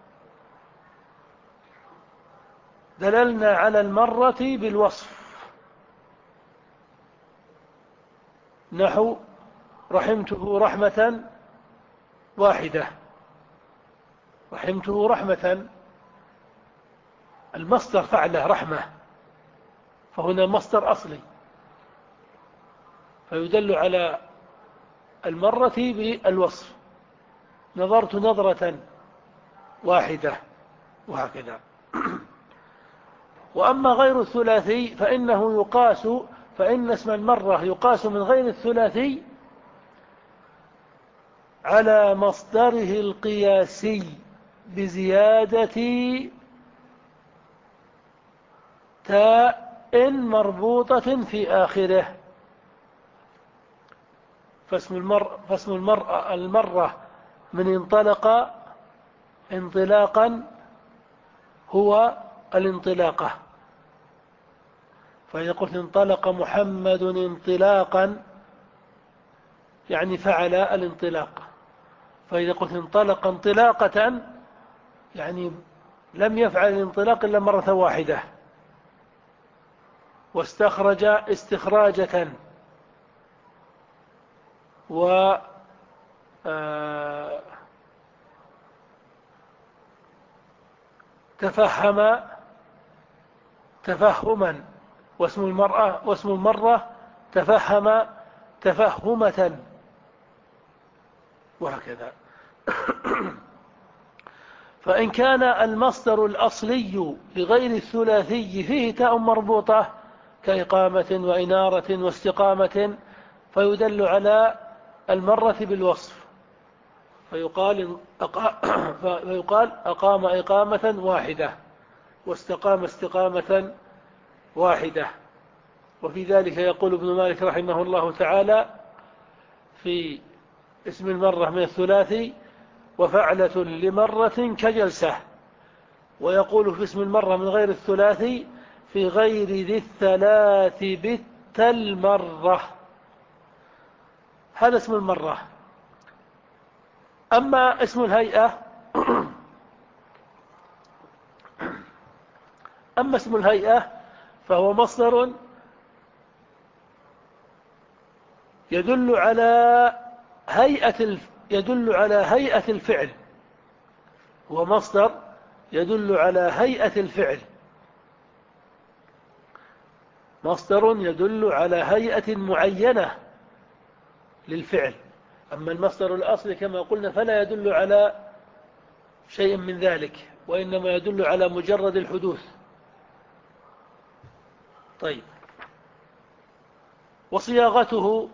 دللنا على المرة بالوصف، نحو رحمته رحمة واحدة، رحمته رحمة، المصدر فعله رحمة، فهنا مصدر أصلي، فيدل على المرة بالوصف، نظرت نظرة واحدة، وهكذا. وأما غير الثلاثي فإنه يقاس، فإن اسم المرة يقاس من غير الثلاثي على مصدره القياسي بزيادة تاء مربوطة في آخره. فاسم المرء فاسم المرأة المرة من انطلق انطلاقا هو الانطلاقة، فإذا قلت انطلق محمد انطلاقا يعني فعل الانطلاق، فإذا قلت انطلق انطلاقة يعني لم يفعل الانطلاق إلا مرة واحدة. واستخرج استخراجة، و تفهم تفهما، واسم المرأة واسم المرة تفهم تفهمة، وهكذا. فإن كان المصدر الأصلي لغير الثلاثي فيه تاء مربوطة كإقامة وإنارة واستقامة فيدل على المرة بالوصف، فيقال فيقال أقام إقامة واحدة واستقام استقامة واحدة. وفي ذلك يقول ابن مالك رحمه الله تعالى في اسم المرة من الثلاثي: وفعلة لمرة كجلسة. ويقول في اسم المرة من غير الثلاثي: في غير ذي الثلاث بت المرة. هذا اسم المرة. أما اسم الهيئة أما اسم الهيئة فهو مصدر يدل على هيئة يدل على هيئة الفعل. هو مصدر يدل على هيئة الفعل، مصدر يدل على هيئة معينة للفعل. أما المصدر الأصلي كما قلنا فلا يدل على شيء من ذلك، وإنما يدل على مجرد الحدوث. طيب، وصياغته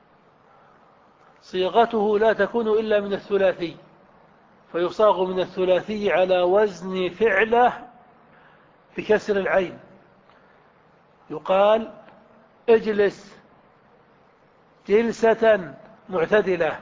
صياغته لا تكون إلا من الثلاثي، فيصاغ من الثلاثي على وزن فعله بكسر العين. يقال: اجلس جلسة معتدلة.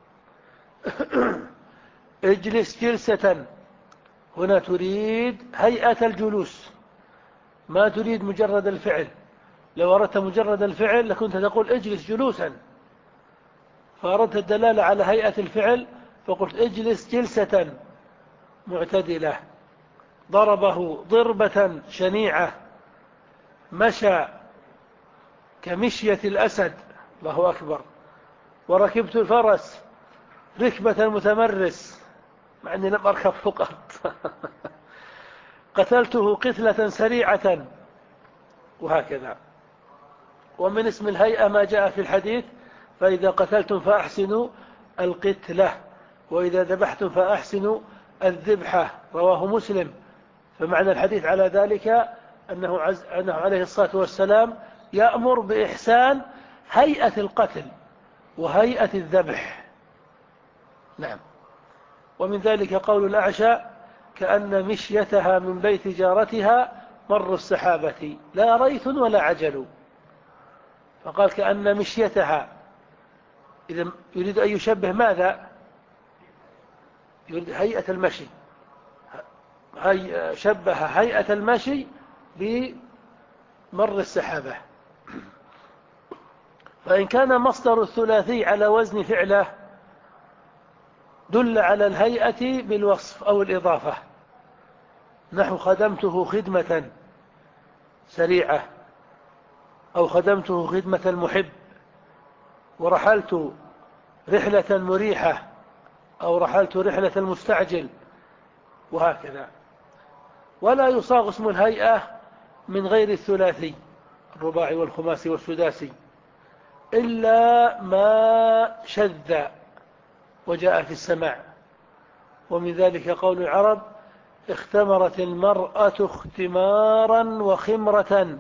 اجلس جلسة، هنا تريد هيئة الجلوس، ما تريد مجرد الفعل. لو أردت مجرد الفعل لكنت تقول اجلس جلوسا، فأردت الدلالة على هيئة الفعل فقلت اجلس جلسة معتدلة. ضربه ضربة شنيعة، مشى كمشية الأسد، الله أكبر. وركبت الفرس ركبة المتمرس، مع أني لم أركب فقط. قتلته قتلة سريعة، وهكذا. ومن اسم الهيئة ما جاء في الحديث: فإذا قتلتم فأحسنوا القتلة، وإذا ذبحتم فأحسنوا الذبحة، رواه مسلم. فمعنى الحديث على ذلك أنه, عز أنه عليه الصلاة والسلام يأمر بإحسان هيئة القتل وهيئة الذبح. نعم. ومن ذلك قول الأعشى: كأن مشيتها من بيت جارتها مر السحابة، لا ريث ولا عجل. فقال كأن مشيتها، إذا يريد أن يشبه ماذا؟ يريد هيئة المشي، هي شبه هيئة المشي بمر السحابة. فإن كان مصدر الثلاثي على وزن فعله دل على الهيئة بالوصف أو الإضافة، نحو خدمته خدمة سريعة، أو خدمته خدمة المحب، ورحلت رحلة مريحة، أو رحلت رحلة المستعجل، وهكذا. ولا يصاغ اسم الهيئة من غير الثلاثي الرباعي والخماسي والسداسي إلا ما شذ وجاء في السماع. ومن ذلك قول العرب: اختمرت المرأة اختمارا وخمرة.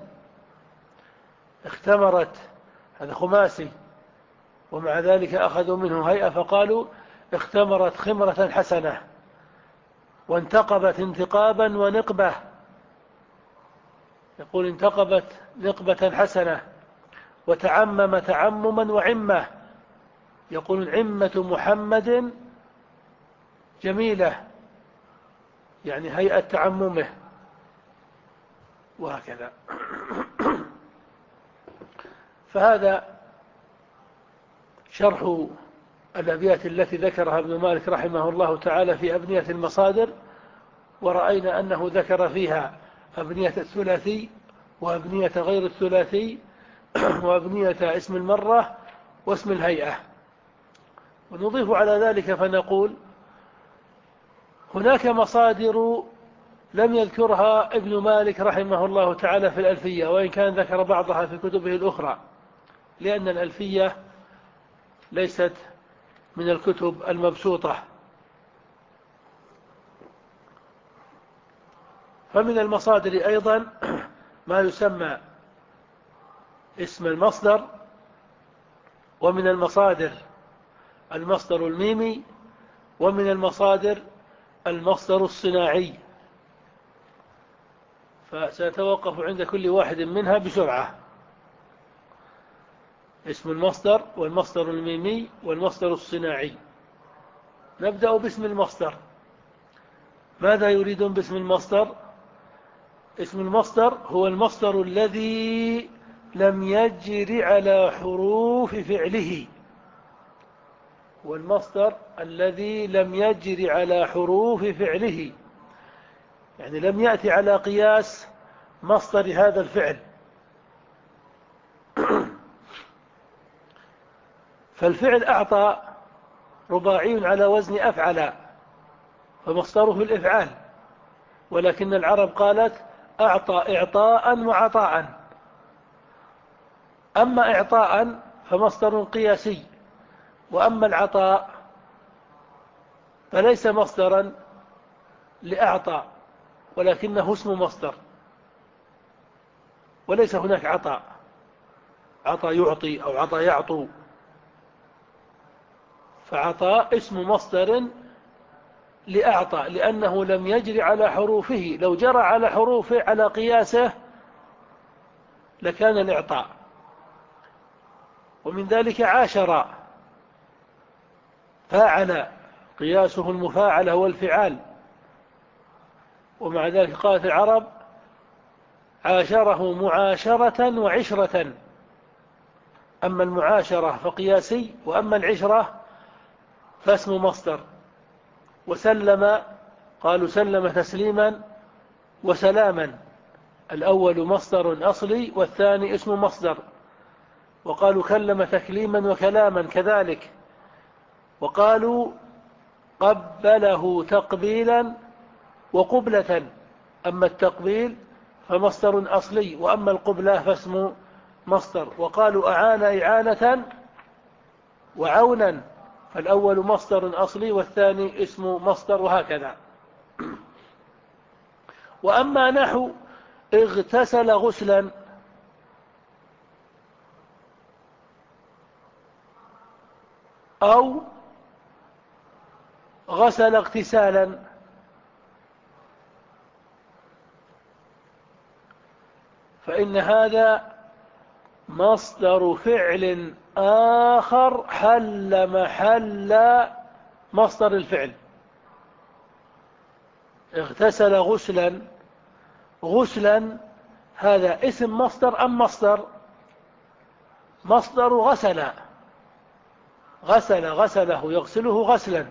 اختمرت هذا خماسي، ومع ذلك أخذوا منه هيئة فقالوا اختمرت خمرة حسنة، وانتقبت انتقابا ونقبة. يقول انتقبت نقبة حسنة، وتعمم تعمما وعمة. يقول عمة محمد جميلة، يعني هيئة تعممه، وهكذا. فهذا شرح الأبيات التي ذكرها ابن مالك رحمه الله تعالى في أبنية المصادر. ورأينا أنه ذكر فيها أبنية الثلاثي وأبنية غير الثلاثي وأبنية اسم المرة واسم الهيئة. ونضيف على ذلك فنقول: هناك مصادر لم يذكرها ابن مالك رحمه الله تعالى في الألفية، وإن كان ذكر بعضها في كتبه الأخرى، لأن الألفية ليست من الكتب المبسوطة. فمن المصادر أيضا ما يسمى اسم المصدر، ومن المصادر المصدر الميمي، ومن المصادر المصدر الصناعي. فسأتوقف عند كل واحد منها بسرعة. اسم المصدر والمصدر الميمي والمصدر الصناعي. نبدأ باسم المصدر. ماذا يريدون باسم المصدر؟ اسم المصدر هو المصدر الذي لم يجر على حروف فعله، والمصدر الذي لم يجر على حروف فعله، يعني لم يأتي على قياس مصدر هذا الفعل. فالفعل أعطى رباعي على وزن أفعل، فمصدره الإفعال، ولكن العرب قالت أعطى إعطاء وعطاء. أما إعطاء فمصدر قياسي، وأما العطاء فليس مصدرا لأعطى، ولكنه اسم مصدر، وليس هناك عطاء، عطى يعطي أو عطى يعطو. فعطاء اسم مصدر لأعطى، لأنه لم يجري على حروفه. لو جرى على حروفه على قياسه لكان الإعطاء. ومن ذلك عاشر، فاعل، قياسه المفاعلة والفعال، ومع ذلك قالت العرب عاشره معاشرة وعشرة. أما المعاشرة فقياسي، وأما العشرة فاسم مصدر. وسلم، قالوا سلم تسليما وسلاما، الأول مصدر أصلي والثاني اسم مصدر. وقالوا كلم تكليما وكلاما كذلك. وقالوا قبله تقبيلا وقبلة، أما التقبيل فمصدر أصلي، وأما القبلة فاسم مصدر. وقالوا أعان إعانة وعونا، فالأول مصدر أصلي والثاني اسم مصدر، وهكذا. وأما نحو اغتسل غسلا، أو غسل اغتسالا، فإن هذا مصدر فعل آخر حل محل مصدر الفعل. اغتسل غسلا، غسلا هذا اسم مصدر أم مصدر؟ مصدر غسل، غسل غسله يغسله غسلا،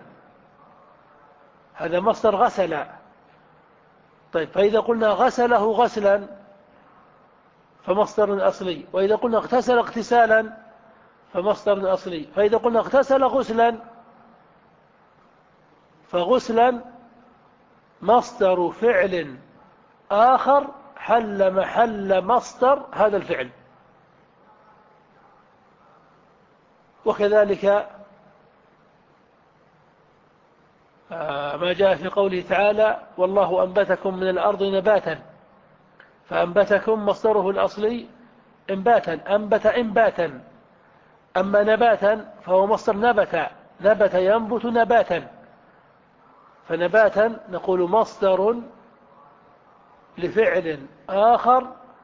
هذا مصدر غسل. طيب، فإذا قلنا غسله غسلا فمصدر أصلي، وإذا قلنا اغتسل اغتسالا فمصدر أصلي، فإذا قلنا اغتسل غسلا فغسلا مصدر فعل آخر حل محل مصدر هذا الفعل. وكذلك ما جاء في قوله تعالى والله أنبتكم من الأرض نباتا، فأنبتكم مصدره الأصلي إنباتا، أنبت إنباتا. أما نباتا فهو مصدر نبت، نبت ينبت نباتا، فنباتا نقول مصدر لفعل آخر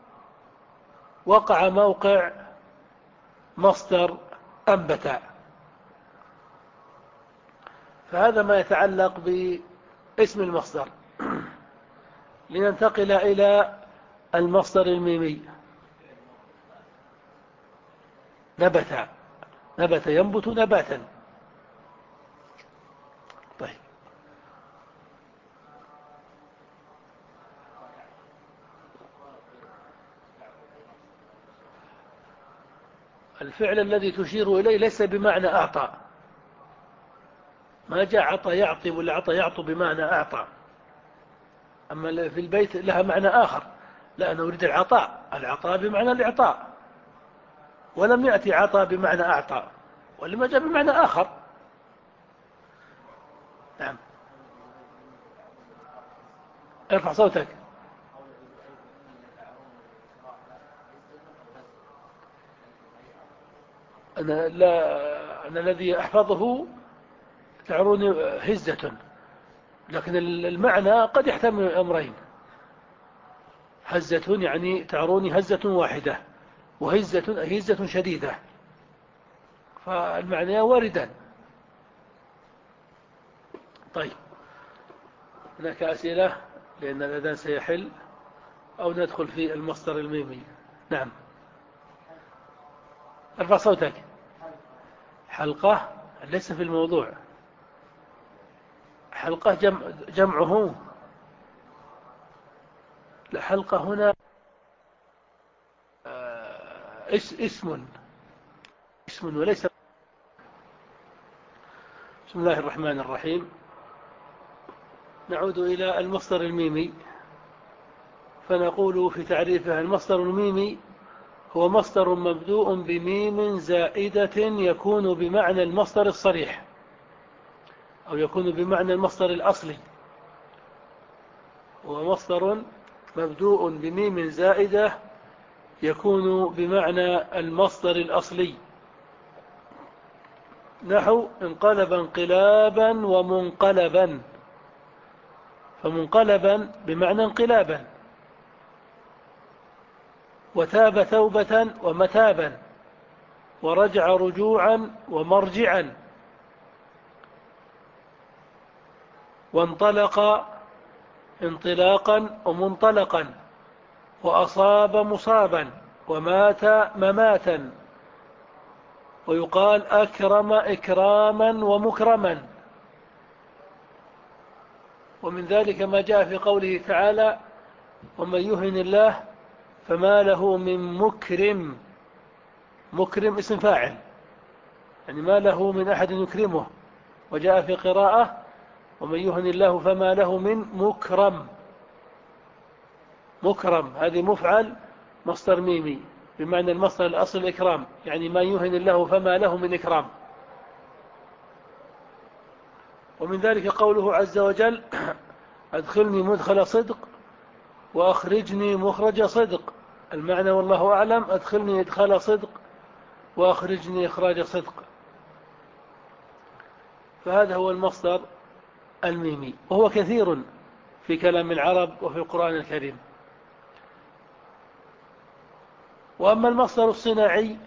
وقع موقع مصدر أنبت. فهذا ما يتعلق باسم المصدر. لننتقل إلى المصدر الميمي. نبت، نبت ينبت نباتا. طيب، الفعل الذي تشير إليه ليس بمعنى أعطى، ما جاء عطى يعطي ولا عطى يعطو بمعنى أعطى. أما في البيت لها معنى آخر، لا نريد العطاء، العطاء بمعنى الإعطاء، ولم يأتي عطى بمعنى أعطى، ولما جاء بمعنى آخر. نعم، ارفع صوتك. أنا لا أنا الذي أحفظه تعروني هزة، لكن المعنى قد يحتمل أمرين. هزة يعني تعروني هزة واحدة، وهزة هزة شديدة، فالمعنى واردان. طيب، هناك أسئلة لأن الأذان سيحل، أو ندخل في المصدر الميمي؟ نعم، ارفع صوتك. حلقة ليس في الموضوع. حلقة جمع جمعه. لا، حلقة هنا اسم اسم وليس. بسم الله الرحمن الرحيم. نعود إلى المصدر الميمي، فنقول في تعريفها: المصدر الميمي هو مصدر مبدوء بميم زائدة يكون بمعنى المصدر الصريح، أو يكون بمعنى المصدر الأصلي. هو مصدر مبدوء بميم زائدة يكون بمعنى المصدر الأصلي، نحو انقلب انقلابا ومنقلبا، فمنقلبا بمعنى انقلابا، وتاب توبة ومتابا، ورجع رجوعا ومرجعا، وانطلق انطلاقا ومنطلقا، وأصاب مصابا، ومات مماتا، ويقال أكرم إكراما ومكرما. ومن ذلك ما جاء في قوله تعالى: ومن يهن الله فما له من مكرم. مكرم اسم فاعل، يعني ما له من أحد يكرمه. وجاء في قراءة: ومن يهن الله فما له من مكرم. مكرم هذه مفعل مصدر ميمي بمعنى المصدر الأصل الإكرام، يعني ما يهن الله فما له من إكرام. ومن ذلك قوله عز وجل: أدخلني مدخل صدق وأخرجني مخرج صدق. المعنى والله أعلم: أدخلني إدخال صدق وأخرجني إخراج صدق. فهذا هو المصدر الميمي، وهو كثير في كلام العرب وفي القرآن الكريم. وأما المصدر الصناعي،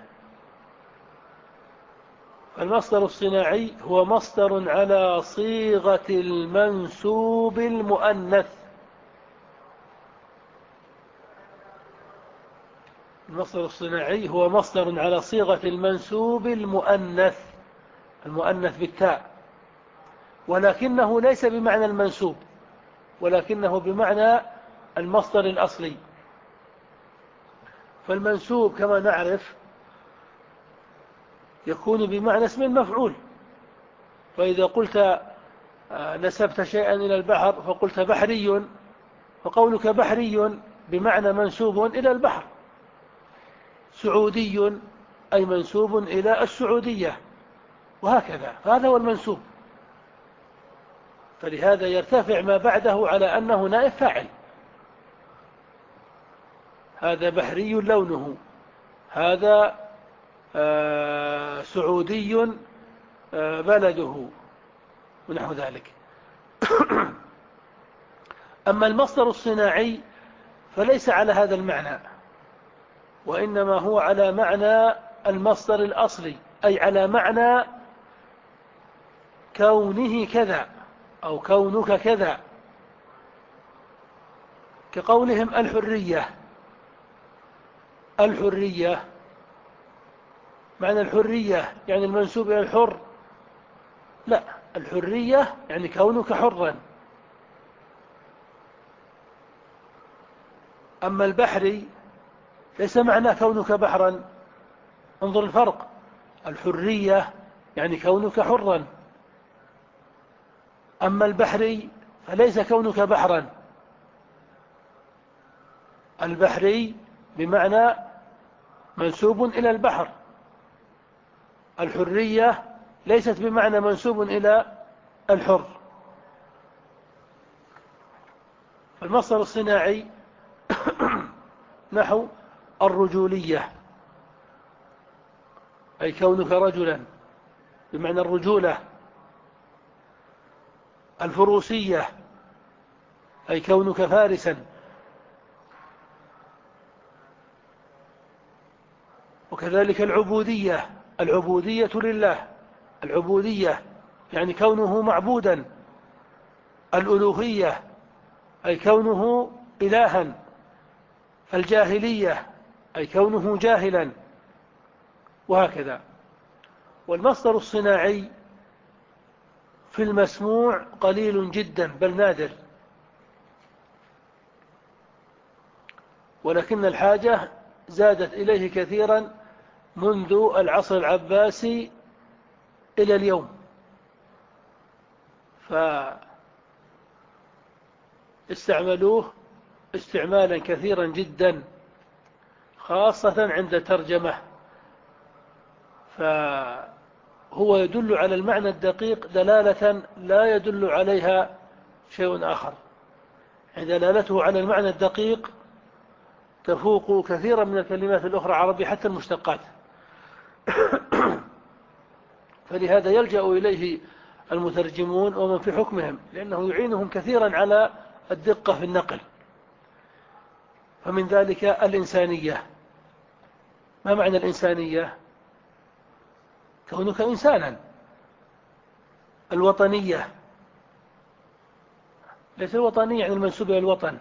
فالمصدر الصناعي هو مصدر على صيغة المنسوب المؤنث. المصدر الصناعي هو مصدر على صيغة المنسوب المؤنث، المؤنث بالتاء، ولكنه ليس بمعنى المنسوب، ولكنه بمعنى المصدر الأصلي. فالمنسوب كما نعرف يكون بمعنى اسم المفعول، فإذا قلت نسبت شيئا إلى البحر فقلت بحري، فقولك بحري بمعنى منسوب إلى البحر. سعودي أي منسوب إلى السعودية، وهكذا، فهذا هو المنسوب. فلهذا يرتفع ما بعده على أنه نائب فاعل. هذا بحري لونه، هذا آه سعودي آه بلده، ونحو ذلك. أما المصدر الصناعي فليس على هذا المعنى، وإنما هو على معنى المصدر الأصلي، أي على معنى كونه كذا أو كونك كذا، كقولهم الحرية. الحرية معنى الحرية يعني المنسوب إلى الحر؟ لا، الحرية يعني كونك حرا. أما البحري ليس معنى كونك بحرا، انظر الفرق. الحرية يعني كونك حرا، أما البحري فليس كونك بحرا. البحري بمعنى منسوب إلى البحر، الحرية ليست بمعنى منسوب إلى الحر. المصدر الصناعي نحو الرجولية، أي كونك رجلا. بمعنى الرجولة. الفروسية أي كونك فارسا. وكذلك العبودية، العبودية لله، العبودية يعني كونه معبودا. الألوهية أي كونه إلها. الجاهلية أي كونه جاهلا، وهكذا. والمصدر الصناعي في المسموع قليل جدا بل نادر، ولكن الحاجة زادت إليه كثيرا منذ العصر العباسي إلى اليوم، فاستعملوه استعمالا كثيرا جدا، خاصة عند ترجمة. فهو يدل على المعنى الدقيق دلالة لا يدل عليها شيء آخر، دلالته على المعنى الدقيق تفوق كثيرا من الكلمات الأخرى العربية حتى المشتقات. فلهذا يلجأ إليه المترجمون ومن في حكمهم، لأنه يعينهم كثيرا على الدقة في النقل. فمن ذلك الإنسانية. ما معنى الإنسانية؟ كونك إنسانا. الوطنية، ليس الوطنية يعني المنسوب إلى الوطن،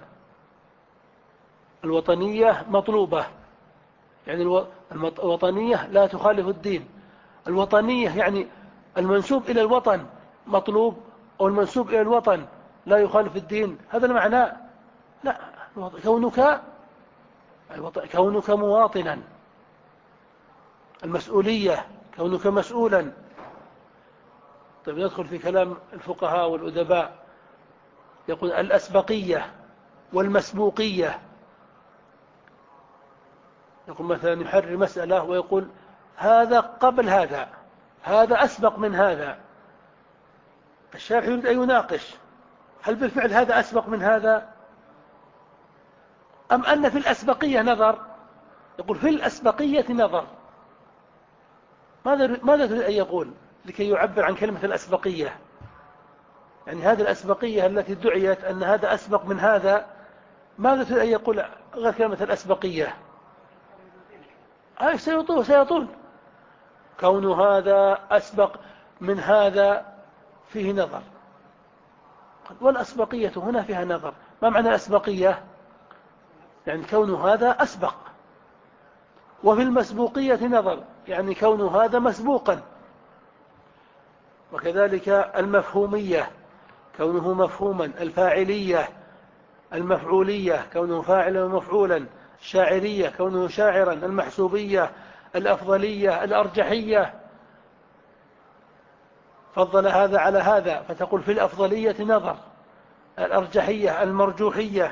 الوطنية مطلوبة، يعني الوطنية لا تخالف الدين. الوطنية يعني المنسوب إلى الوطن مطلوب، أو المنسوب إلى الوطن لا يخالف الدين، هذا المعنى. لا، كونك كونك مواطنا. المسؤولية كونك مسؤولا. طيب ندخل في كلام الفقهاء والأدباء. يقول الأسبقية والمسبوقية. يقول مثلا يحرر مسألة ويقول هذا قبل هذا، هذا أسبق من هذا. الشارح يريد أن يناقش هل بالفعل هذا أسبق من هذا، أم أن في الأسبقية نظر. يقول في الأسبقية نظر. ماذا ماذا تريد أن يقول لكي يعبر عن كلمة الأسبقية؟ يعني هذه الأسبقية التي دعيت أن هذا أسبق من هذا، ماذا تريد أن يقول غير كلمة الأسبقية؟ هاي سيطول سيطول كون هذا أسبق من هذا فيه نظر. والأسبقية هنا فيها نظر. ما معنى الأسبقية؟ يعني كون هذا أسبق. وفي المسبوقية نظر، يعني كون هذا مسبوقا. وكذلك المفهومية كونه مفهوما. الفاعلية المفعولية كونه فاعلا ومفعولا. الشاعرية كونه شاعرا. المحسوبية الأفضلية الأرجحية، فضل هذا على هذا فتقول في الأفضلية نظر. الأرجحية المرجوحية.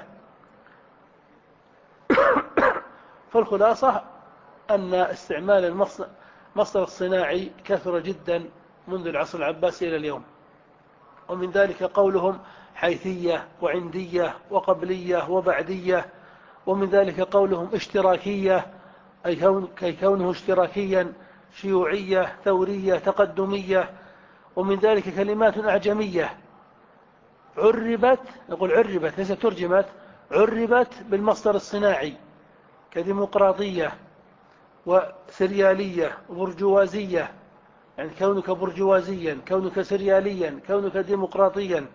فالخلاصة أن استعمال المصدر الصناعي كثر جدا منذ العصر العباسي إلى اليوم. ومن ذلك قولهم حيثية وعندية وقبلية وبعدية. ومن ذلك قولهم اشتراكية أي كون كي كونه اشتراكيا. شيوعية ثورية تقدمية. ومن ذلك كلمات أعجمية عربت، نقول عربت ليس ترجمت، عربت بالمصدر الصناعي كديمقراطية وسريالية وبرجوازية، يعني كونك برجوازيا، كونك سرياليا، كونك ديمقراطيا،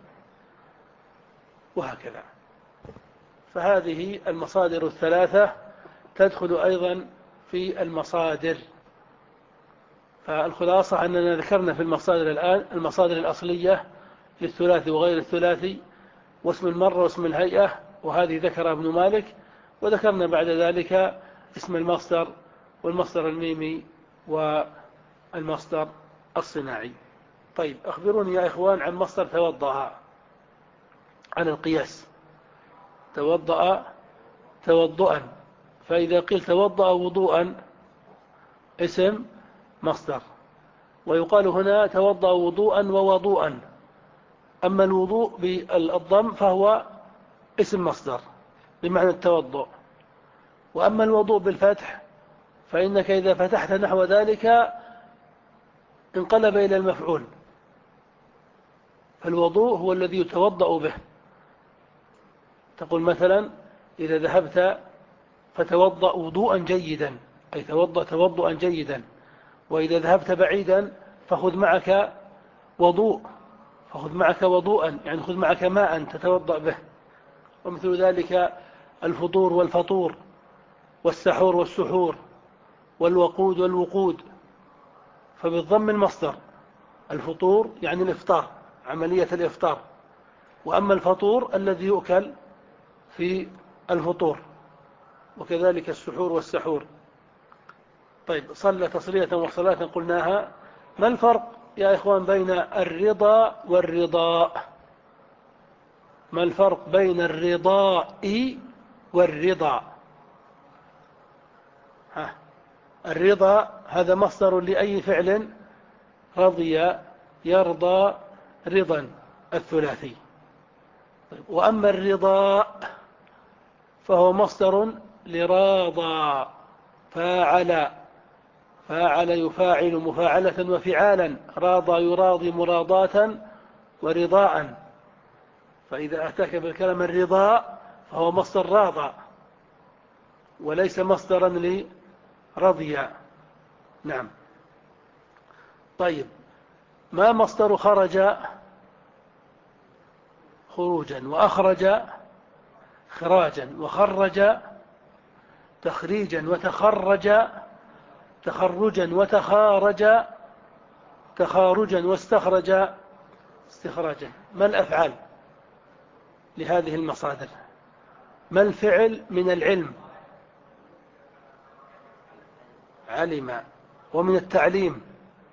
وهكذا. فهذه المصادر الثلاثة تدخل أيضا في المصادر. فالخلاصة أننا ذكرنا في المصادر الآن المصادر الأصلية للثلاثي وغير الثلاثي، واسم المرة واسم الهيئة، وهذه ذكر ابن مالك. وذكرنا بعد ذلك اسم المصدر والمصدر الميمي والمصدر الصناعي. طيب أخبروني يا إخوان عن مصدر توضأ، عن القياس. توضأ توضؤا، فإذا قيل توضأ وضوءا اسم مصدر. ويقال هنا توضأ وضوءا ووضوءا. أما الوضوء بالضم فهو اسم مصدر بمعنى التوضؤ. وأما الوضوء بالفتح فإنك إذا فتحت نحو ذلك انقلب إلى المفعول. فالوضوء هو الذي يتوضأ به. تقول مثلا إذا ذهبت فتوضأ وضوءا جيدا، أي توضأ توضؤا جيدا. وإذا ذهبت بعيدا فخذ معك وضوء، فخذ معك وضوءا، يعني خذ معك ماء تتوضأ به. ومثل ذلك الفطور والفطور، والسحور والسحور، والوقود والوقود. فبالضم المصدر. الفطور يعني الإفطار، عملية الإفطار. وأما الفطور الذي يؤكل في الفطور، وكذلك السحور والسحور. طيب، صلى تصلية وصلاة قلناها. ما الفرق يا إخوان بين الرضا والرضاء؟ ما الفرق بين الرضاء والرضا؟ ها. الرضا هذا مصدر لأي فعل رضي يرضى رضا، الثلاثي. طيب. وأما الرضاء فهو مصدر لراضى، فاعل، فاعل يفاعل مفاعلة وفعالا، راضى يراضي مراضاة ورضاء. فإذا أتاك بالكلام الرضاء فهو مصدر راضى وليس مصدرا لرضي. نعم. طيب، ما مصدر خرج؟ خروجا، وأخرج خراجا، وخرج تخريجا، وتخرج تخرجا، وتخارج تخارجا، واستخرج استخراجا. ما الأفعال لهذه المصادر؟ ما الفعل من العلم؟ علم. ومن التعليم؟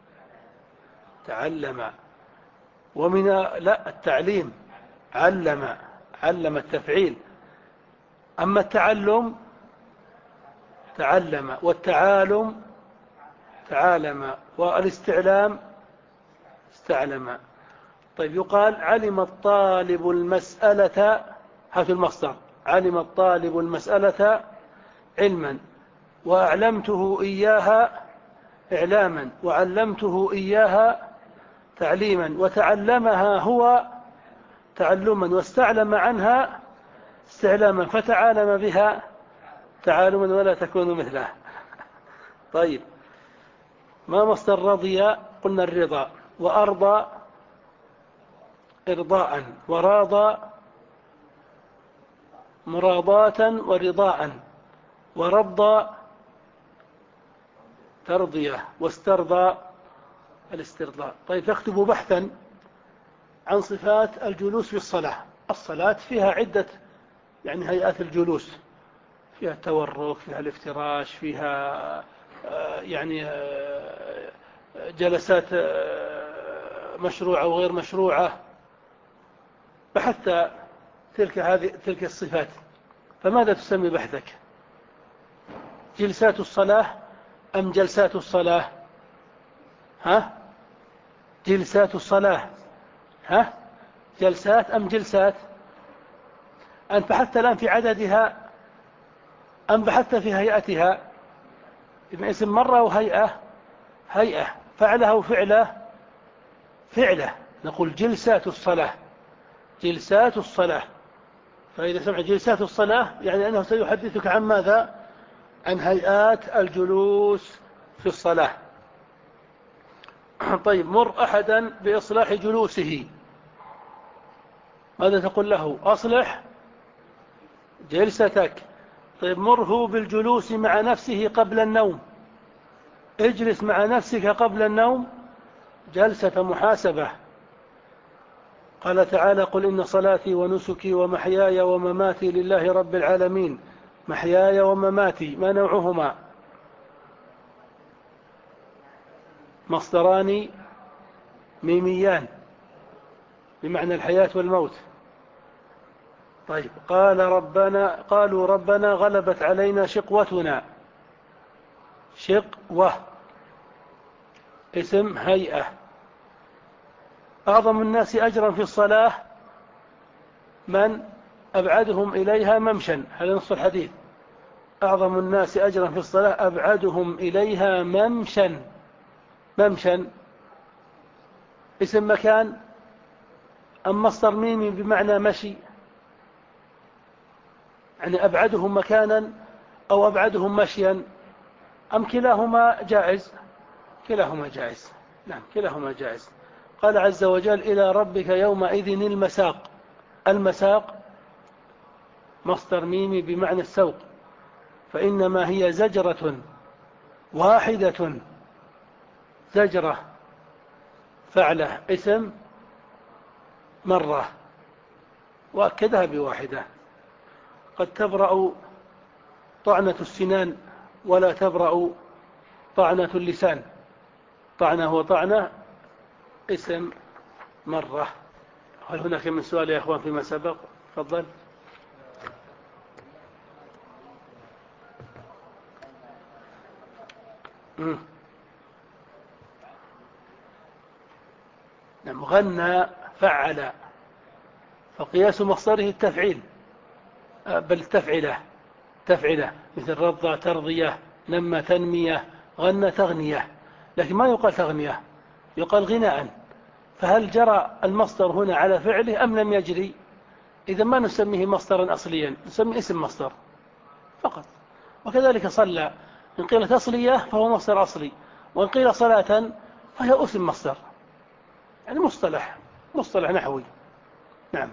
تعلم. ومن لا التعليم علم، علم التفعيل. أما التعلم تعلم، والتعالم تعالم، والاستعلام استعلم. طيب، يقال علم الطالب المسألة، هذا المصدر، علم الطالب المسألة علما، وأعلمته إياها إعلاما، وعلمته إياها تعليما، وتعلمها هو تعلما، واستعلم عنها استعلاما، فتعالم بها تعالما، ولا تكون مثله. طيب، ما مصدر رضي؟ قلنا الرضا. وأرضى إرضاء، وراضى مراضاة ورضاء، ورضى ترضية، واسترضى الاسترضاء. طيب، تكتب بحثا عن صفات الجلوس في الصلاة. الصلاة فيها عدة يعني هيئات الجلوس، فيها التورك، فيها الافتراش، فيها يعني جلسات مشروعة وغير مشروعة. بحثت تلك هذه تلك الصفات، فماذا تسمي بحثك؟ جلسات الصلاة أم جلسات الصلاة؟ ها؟ جلسات الصلاة. ها؟ جلسات أم جلسات؟ أنت بحثت الآن في عددها أم بحثت في هيئتها؟ إذن اسم مرة وهيئة هيئة، فعله وفعله فعله. نقول جلسات الصلاة، جلسات الصلاة. فإذا سمع جلسات الصلاة يعني أنه سيحدثك عن ماذا؟ عن هيئات الجلوس في الصلاة. طيب، مر أحدا بإصلاح جلوسه، ماذا تقول له؟ أصلح جلستك. طيب، مره بالجلوس مع نفسه قبل النوم، اجلس مع نفسك قبل النوم جلسة محاسبة. قال تعالى: قل إن صلاتي ونسكي ومحياي ومماتي لله رب العالمين. محياي ومماتي ما نوعهما؟ مصدران ميميان بمعنى الحياة والموت. طيب، قال ربنا قالوا ربنا غلبت علينا شقوتنا. شقوة اسم هيئة. أعظم الناس أجرا في الصلاة من أبعدهم إليها ممشا. هذا نص الحديث: أعظم الناس أجرا في الصلاة أبعدهم إليها ممشا. ممشا اسم مكان أم مصدر ميمي بمعنى مشي، يعني أبعدهم مكانا أو أبعدهم مشيا، أم كلاهما جائز؟ كلاهما جائز. نعم كلاهما جائز. قال عز وجل إلى ربك يومئذ المساق. المساق مصدر ميمي بمعنى السوق، فإنما هي زجرة واحدة، زجرة فعله اسم مرة، وأكدها بواحدة. قد تبرأ طعنة السنان ولا تبرأ طعنة اللسان. طعنة وطعنة اسم مرة. هل هناك من سؤال يا أخوان فيما سبق؟ تفضل. نعم غنى فعل، فقياس مصدره التفعيل، بل تفعله تفعله، مثل رضى ترضية، نمى تنمية، غنى تغنية. لكن ما يقال تغنية، يقال غناء. فهل جرى المصدر هنا على فعله أم لم يجري؟ إذا ما نسميه مصدرا أصليا، نسميه اسم مصدر فقط. وكذلك صلى، إن قيل تصلية فهو مصدر أصلي، وإن قيل صلاة فهي اسم مصدر، يعني مصطلح مصطلح نحوي. نعم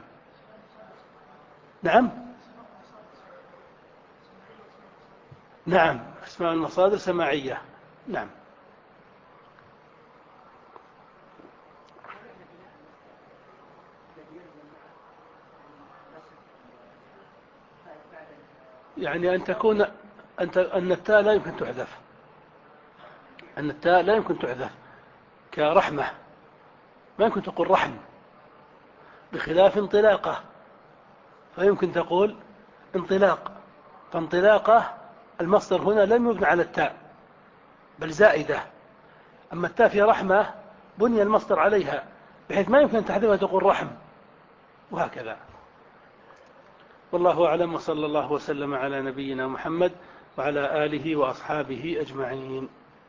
نعم نعم اسماء المصادر سماعية. نعم. يعني أن تكون أنت أن التاء لا يمكن تحذف، أن التاء لا يمكن تحذف، كرحمة ما يمكن تقول رحم، بخلاف انطلاقة فيمكن تقول انطلاق. فانطلاقة المصدر هنا لم يبنى على التاء بل زائدة، أما التاء في رحمة بني المصدر عليها بحيث ما يمكن تحذفها تقول رحم، وهكذا. والله أعلم، وصلى الله وسلم على نبينا محمد وعلى آله وأصحابه أجمعين.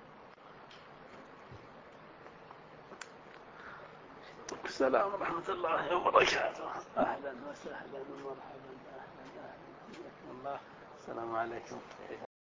السلام ورحمة الله وبركاته. أهلا وسهلا ومرحبا. أهلا أهلا. الله. السلام عليكم.